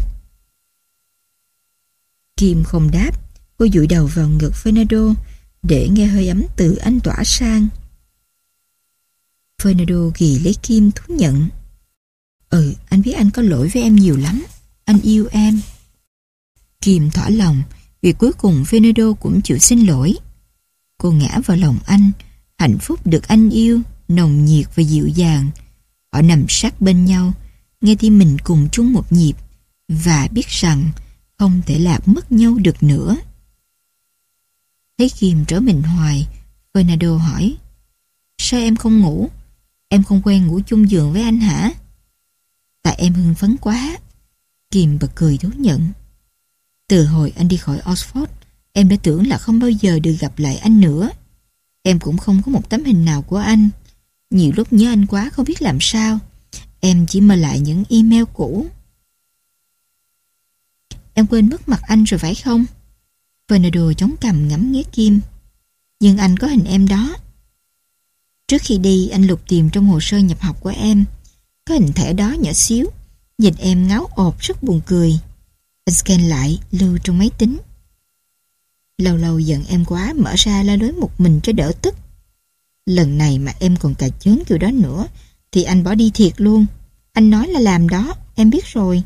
Kim không đáp. Cô dụi đầu vào ngực Fernando để nghe hơi ấm từ anh tỏa sang. Fernando ghì lấy Kim thú nhận. Ừ, anh biết anh có lỗi với em nhiều lắm. Anh yêu em. Kim thỏa lòng vì cuối cùng Fernando cũng chịu xin lỗi. Cô ngã vào lòng anh, hạnh phúc được anh yêu, nồng nhiệt và dịu dàng. Họ nằm sát bên nhau, nghe tim mình cùng chung một nhịp và biết rằng không thể lạc mất nhau được nữa. Thấy Kim trở mình hoài, Fernando hỏi, sao em không ngủ? Em không quen ngủ chung giường với anh hả? Tại em hưng phấn quá. Kim bật cười thú nhận. Từ hồi anh đi khỏi Oxford, em đã tưởng là không bao giờ được gặp lại anh nữa. Em cũng không có một tấm hình nào của anh. Nhiều lúc nhớ anh quá không biết làm sao. Em chỉ mơ lại những email cũ. Em quên mất mặt anh rồi phải không? Fernando chống cằm ngắm nghía Kim. Nhưng anh có hình em đó. Trước khi đi, anh lục tìm trong hồ sơ nhập học của em. Có hình thẻ đó nhỏ xíu. Nhìn em ngáo ộp rất buồn cười. Anh scan lại, lưu trong máy tính. Lâu lâu giận em quá, mở ra la lối một mình cho đỡ tức. Lần này mà em còn cà chớn kiểu đó nữa thì anh bỏ đi thiệt luôn. Anh nói là làm đó, em biết rồi.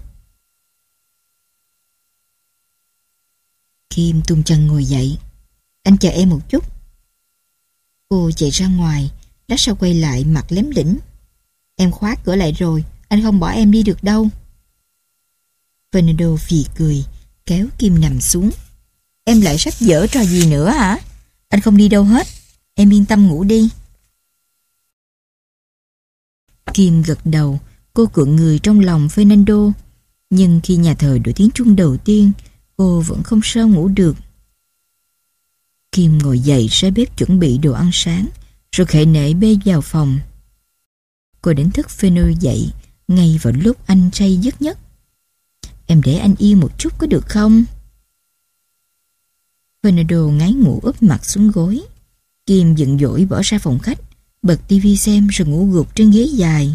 Kim tung chân ngồi dậy. Anh chờ em một chút. Cô chạy ra ngoài, lát sau quay lại mặt lém lỉnh. Em khóa cửa lại rồi, anh không bỏ em đi được đâu. Fernando phì cười, kéo Kim nằm xuống. Em lại sắp dở trò gì nữa hả? Anh không đi đâu hết, em yên tâm ngủ đi. Kim gật đầu, cô cuộn người trong lòng Fernando. Nhưng khi nhà thờ đổ tiếng chuông đầu tiên, cô vẫn không sao ngủ được. Kim ngồi dậy ra bếp chuẩn bị đồ ăn sáng, rồi khệ nệ bê vào phòng. Cô đánh thức Fernando dậy ngay vào lúc anh say giấc nhất. Em để anh yêu một chút có được không? Fernando ngái ngủ úp mặt xuống gối. Kim giận dỗi bỏ ra phòng khách, bật tivi xem rồi ngủ gục trên ghế dài.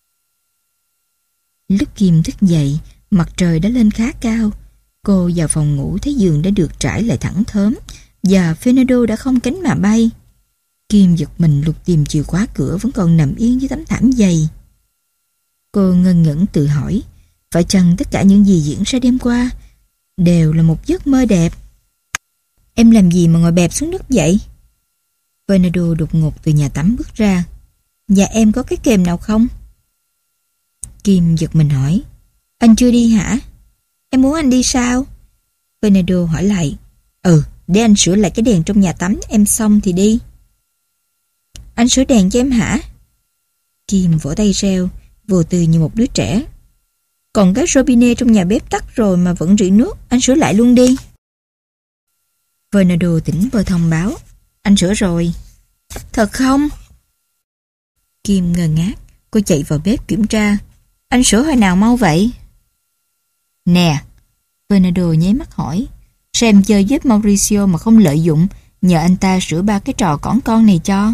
Lúc Kim thức dậy, mặt trời đã lên khá cao. Cô vào phòng ngủ thấy giường đã được trải lại thẳng thớm và Fernando đã không cánh mà bay. Kim giật mình lục tìm chìa khóa cửa vẫn còn nằm yên dưới tấm thảm dày. Cô ngơ ngẩn tự hỏi, phải chăng tất cả những gì diễn ra đêm qua đều là một giấc mơ đẹp? Em làm gì mà ngồi bẹp xuống đất vậy? Fernando đột ngột từ nhà tắm bước ra. Dạ em có cái kềm nào không? Kim giật mình hỏi. Anh chưa đi hả? Em muốn anh đi sao? Fernando hỏi lại. Ừ, để anh sửa lại cái đèn trong nhà tắm, em xong thì đi. Anh sửa đèn cho em hả? Kim vỗ tay reo, vô tư như một đứa trẻ. Còn cái robinet trong nhà bếp tắt rồi mà vẫn rỉ nước, anh sửa lại luôn đi. Fernando tỉnh bơ thông báo. Anh sửa rồi. Thật không? Kim ngơ ngác, cô chạy vào bếp kiểm tra. Anh sửa hồi nào mau vậy? Nè, Fernando nháy mắt hỏi. Sao em chơi với Mauricio mà không lợi dụng nhờ anh ta sửa ba cái trò cỏn con này cho?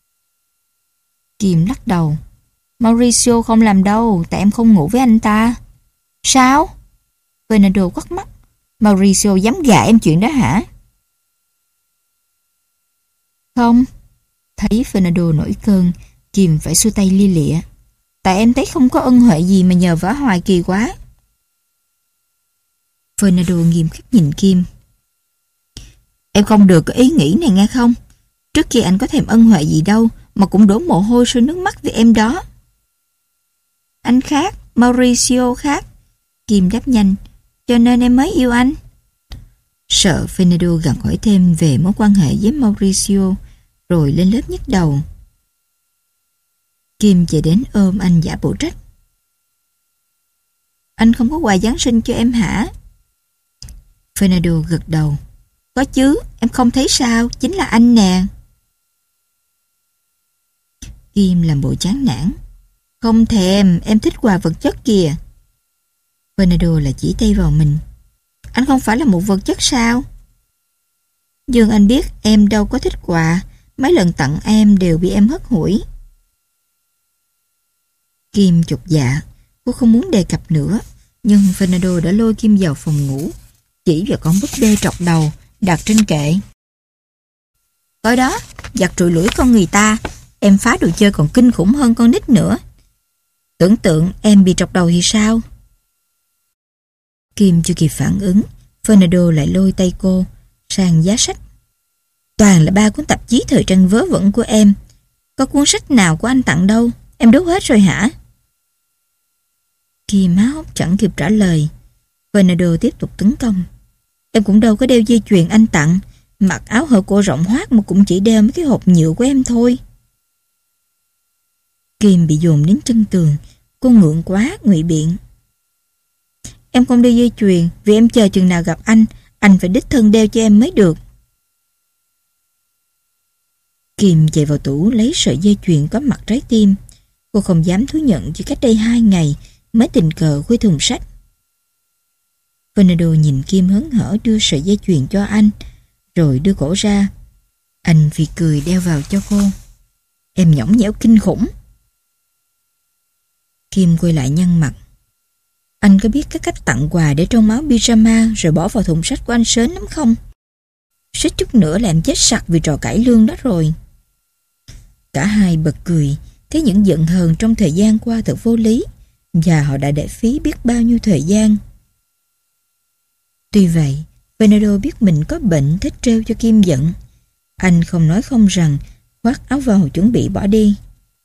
Kim lắc đầu. Mauricio không làm đâu, tại em không ngủ với anh ta. Sao? Fernando quắt mắt. Mauricio dám gạ em chuyện đó hả? Không. Thấy Fernando nổi cơn, Kim phải xua tay lia lịa. Tại em thấy không có ân huệ gì mà nhờ vả hoài kỳ quá. Fernando nghiêm khắc nhìn Kim. Em không được có ý nghĩ này nghe không? Trước kia anh có thèm ân huệ gì đâu mà cũng đổ mồ hôi rơi nước mắt vì em đó. Anh khác, Mauricio khác. Kim đáp nhanh. Cho nên em mới yêu anh. sợ Fernando gặng hỏi thêm về mối quan hệ với Mauricio, rồi lên lớp nhức đầu. Kim chạy đến ôm anh giả bộ trách. Anh không có quà Giáng sinh cho em hả? Fernando gật đầu. Có chứ, em không thấy sao, chính là anh nè. Kim làm bộ chán nản. Không thèm, em thích quà vật chất kìa. Fernando lại chỉ tay vào mình. Anh không phải là một vật chất sao? Nhưng anh biết em đâu có thích quà, mấy lần tặng em đều bị em hất hủi. Kim chột dạ, cô không muốn đề cập nữa, nhưng Fernando đã lôi Kim vào phòng ngủ, chỉ vào con búp bê trọc đầu đặt trên kệ. Coi đó, giặt trụi lưỡi con người ta, em phá đồ chơi còn kinh khủng hơn con nít nữa. Tưởng tượng em bị trọc đầu thì sao? Kim chưa kịp phản ứng, Fernando lại lôi tay cô sang giá sách. Toàn là ba cuốn tạp chí thời trang vớ vẩn của em. Có cuốn sách nào của anh tặng đâu, em đốt hết rồi hả? Kim há hốc chẳng kịp trả lời. Fernando tiếp tục tấn công. Em cũng đâu có đeo dây chuyền anh tặng, mặc áo hở cổ rộng hoác mà cũng chỉ đeo mấy cái hộp nhựa của em thôi. Kim bị dồn đến chân tường, cô ngượng quá ngụy biện. Em không đeo dây chuyền vì em chờ chừng nào gặp anh, anh phải đích thân đeo cho em mới được. Kim chạy vào tủ lấy sợi dây chuyền có mặt trái tim. Cô không dám thú nhận chỉ cách đây hai ngày mới tình cờ khui thùng sách. Fernando nhìn Kim hớn hở đưa sợi dây chuyền cho anh, rồi đưa cổ ra. Anh vì cười đeo vào cho cô. Em nhõng nhẽo kinh khủng. Kim quay lại nhăn mặt. Anh có biết cái cách tặng quà để trong áo pyjama rồi bỏ vào thùng sách của anh sến lắm không? Suýt chút nữa là em chết sặc vì trò cải lương đó rồi. Cả hai bật cười, thấy những giận hờn trong thời gian qua thật vô lý, và họ đã để phí biết bao nhiêu thời gian. Tuy vậy, Fernando biết mình có bệnh thích trêu cho Kim giận. Anh không nói không rằng, khoác áo vào chuẩn bị bỏ đi.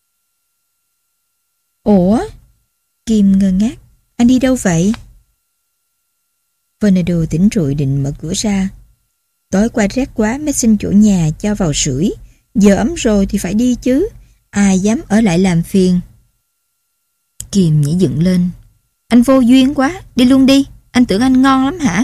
Ủa? Kim ngơ ngác. Anh đi đâu vậy? Fernando tỉnh rượu định mở cửa ra. Tối qua rét quá mới xin chủ nhà cho vào sưởi. Giờ ấm rồi thì phải đi chứ. Ai dám ở lại làm phiền. Kim nhảy dựng lên. Anh vô duyên quá, đi luôn đi. Anh tưởng anh ngon lắm hả?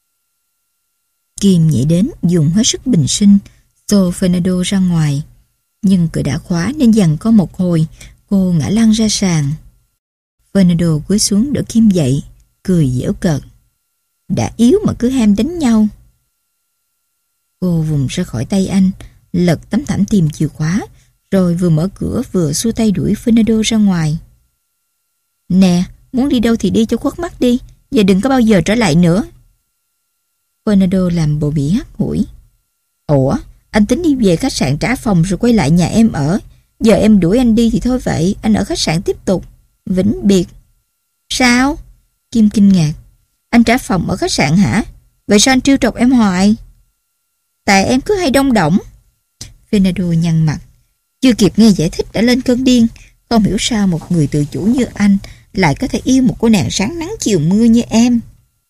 Kim nhảy đến dùng hết sức bình sinh xô Fernando ra ngoài. Nhưng cửa đã khóa nên giằng có một hồi cô ngã lăn ra sàn. Fernando cúi xuống đỡ Kim dậy, cười giễu cợt. Đã yếu mà cứ ham đánh nhau. Cô vùng ra khỏi tay anh, lật tấm thảm tìm chìa khóa, rồi vừa mở cửa vừa xua tay đuổi Fernando ra ngoài. Nè, muốn đi đâu thì đi cho khuất mắt đi, và đừng có bao giờ trở lại nữa. Fernando làm bộ bị hắt hủi. Ủa, anh tính đi về khách sạn trả phòng rồi quay lại nhà em ở. Giờ em đuổi anh đi thì thôi vậy, anh ở khách sạn tiếp tục. Vĩnh biệt. Sao? Kim kinh ngạc. Anh trả phòng ở khách sạn hả? Vậy sao anh trêu trọc em hoài? Tại em cứ hay đông động. Fernando nhăn mặt. Chưa kịp nghe giải thích đã lên cơn điên. Không hiểu sao một người tự chủ như anh lại có thể yêu một cô nàng sáng nắng chiều mưa như em.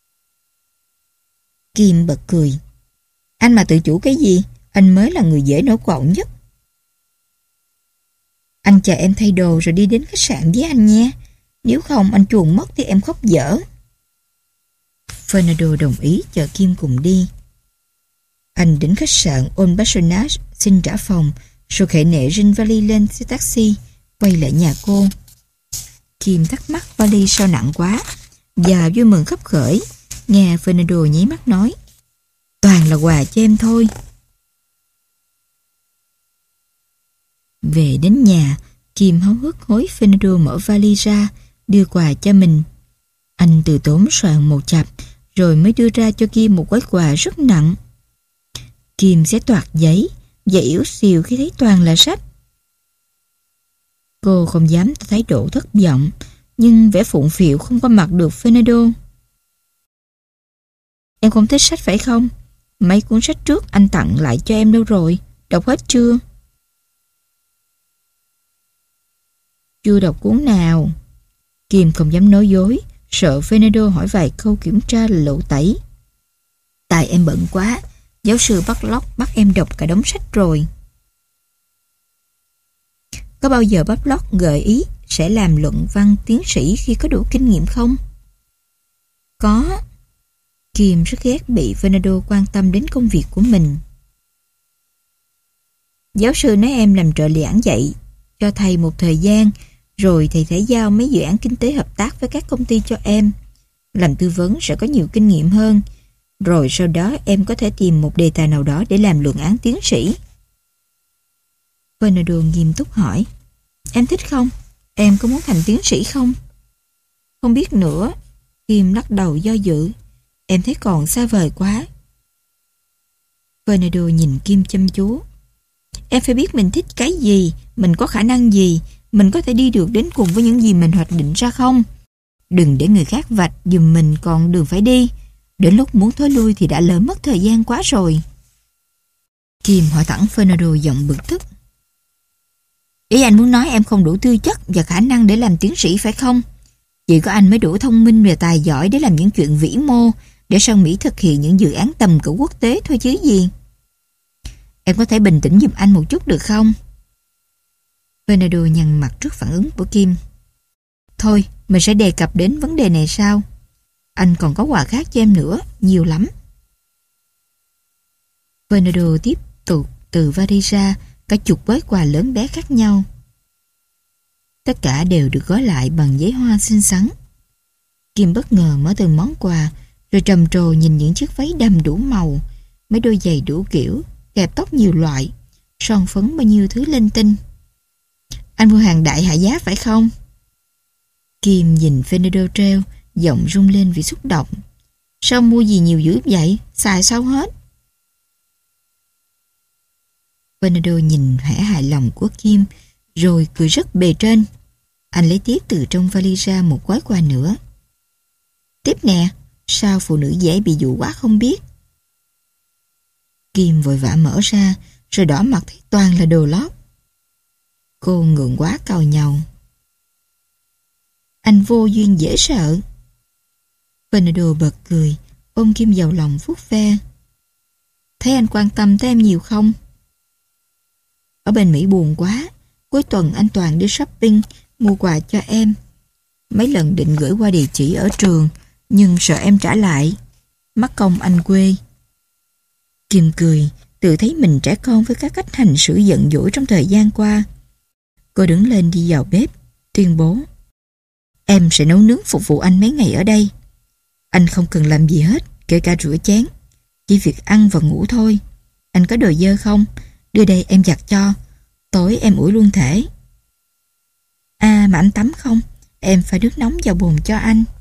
Kim bật cười. Anh mà tự chủ cái gì? Anh mới là người dễ nổi quạo nhất. Anh chờ em thay đồ rồi đi đến khách sạn với anh nha. Nếu không anh chuồn mất thì em khóc dở. Fernando đồng ý chờ Kim cùng đi. Anh đến khách sạn Old Patronato xin trả phòng, rồi khệ nệ rinh vali lên xe taxi quay lại nhà cô. Kim thắc mắc vali sao nặng quá, và vui mừng khấp khởi nghe Fernando nháy mắt nói: toàn là quà cho em thôi. Về đến nhà, Kim háo hức hối Fernando mở vali ra đưa quà cho mình. Anh từ tốn soạn một chặp rồi mới đưa ra cho Kim một gói quà rất nặng. Kim xé toạc giấy và yếu xìu khi thấy toàn là sách. Cô không dám tỏ thái độ thất vọng, nhưng vẻ phụng phịu không có mặt được Fernando. Em không thích sách phải không? Mấy cuốn sách trước anh tặng lại cho em đâu rồi? Đọc hết chưa? Chưa đọc cuốn nào. Kim không dám nói dối, sợ Fernando hỏi vài câu kiểm tra là lộ tẩy. Tại em bận quá, giáo sư Barlock bắt em đọc cả đống sách rồi. Có bao giờ Barlock gợi ý sẽ làm luận văn tiến sĩ khi có đủ kinh nghiệm không? Có. Kim rất ghét bị Fernando quan tâm đến công việc của mình. Giáo sư nói em làm trợ lý giảng dạy cho thầy một thời gian, rồi thầy sẽ giao mấy dự án kinh tế hợp tác với các công ty cho em. Làm tư vấn sẽ có nhiều kinh nghiệm hơn, rồi sau đó em có thể tìm một đề tài nào đó để làm luận án tiến sĩ. Fernando nghiêm túc hỏi, em thích không? Em có muốn thành tiến sĩ không? Không biết nữa. Kim lắc đầu do dự. Em thấy còn xa vời quá. Fernando nhìn Kim chăm chú. Em phải biết mình thích cái gì, mình có khả năng gì, mình có thể đi được đến cùng với những gì mình hoạch định ra không? Đừng để người khác vạch giùm mình còn đường phải đi. Đến lúc muốn thối lui thì đã lỡ mất thời gian quá rồi. Kim hỏi thẳng Fernando giọng bực tức. Ý anh muốn nói em không đủ tư chất và khả năng để làm tiến sĩ phải không? Chỉ có anh mới đủ thông minh và tài giỏi để làm những chuyện vĩ mô, để sang Mỹ thực hiện những dự án tầm cỡ quốc tế thôi chứ gì. Em có thể bình tĩnh giùm anh một chút được không? Fernando nhăn mặt trước phản ứng của Kim. Thôi, mình sẽ đề cập đến vấn đề này sau. Anh còn có quà khác cho em nữa, nhiều lắm. Fernando tiếp tục từ vali ra cả chục gói quà lớn bé khác nhau. Tất cả đều được gói lại bằng giấy hoa xinh xắn. Kim bất ngờ mở từng món quà, rồi trầm trồ nhìn những chiếc váy đầm đủ màu, mấy đôi giày đủ kiểu, kẹp tóc nhiều loại, son phấn bao nhiêu thứ linh tinh. Anh mua hàng đại hạ giá phải không? Kim nhìn Fernando treo, giọng rung lên vì xúc động. Sao mua gì nhiều dữ vậy? Xài sao hết? Fernando nhìn vẻ hài lòng của Kim, rồi cười rất bề trên. Anh lấy tiếp từ trong vali ra một gói quà nữa. Tiếp nè, sao phụ nữ dễ bị dụ quá không biết? Kim vội vã mở ra, rồi đỏ mặt thấy toàn là đồ lót. Cô ngượng quá càu nhàu. Anh vô duyên dễ sợ. Fernando bật cười, ôm Kim vào lòng vuốt ve. Thấy anh quan tâm tới em nhiều không? Ở bên Mỹ buồn quá. Cuối tuần anh toàn đi shopping, mua quà cho em. Mấy lần định gửi qua địa chỉ ở trường, nhưng sợ em trả lại. Mắc công anh quê. Kim cười, tự thấy mình trẻ con với các cách hành xử giận dỗi trong thời gian qua. Cô đứng lên đi vào bếp, tuyên bố. Em sẽ nấu nướng phục vụ anh mấy ngày ở đây. Anh không cần làm gì hết, kể cả rửa chén. Chỉ việc ăn và ngủ thôi. Anh có đồ dơ không? Đưa đây em giặt cho. Tối em ủi luôn thể. À mà anh tắm không? Em phải nước nóng vào bồn cho anh.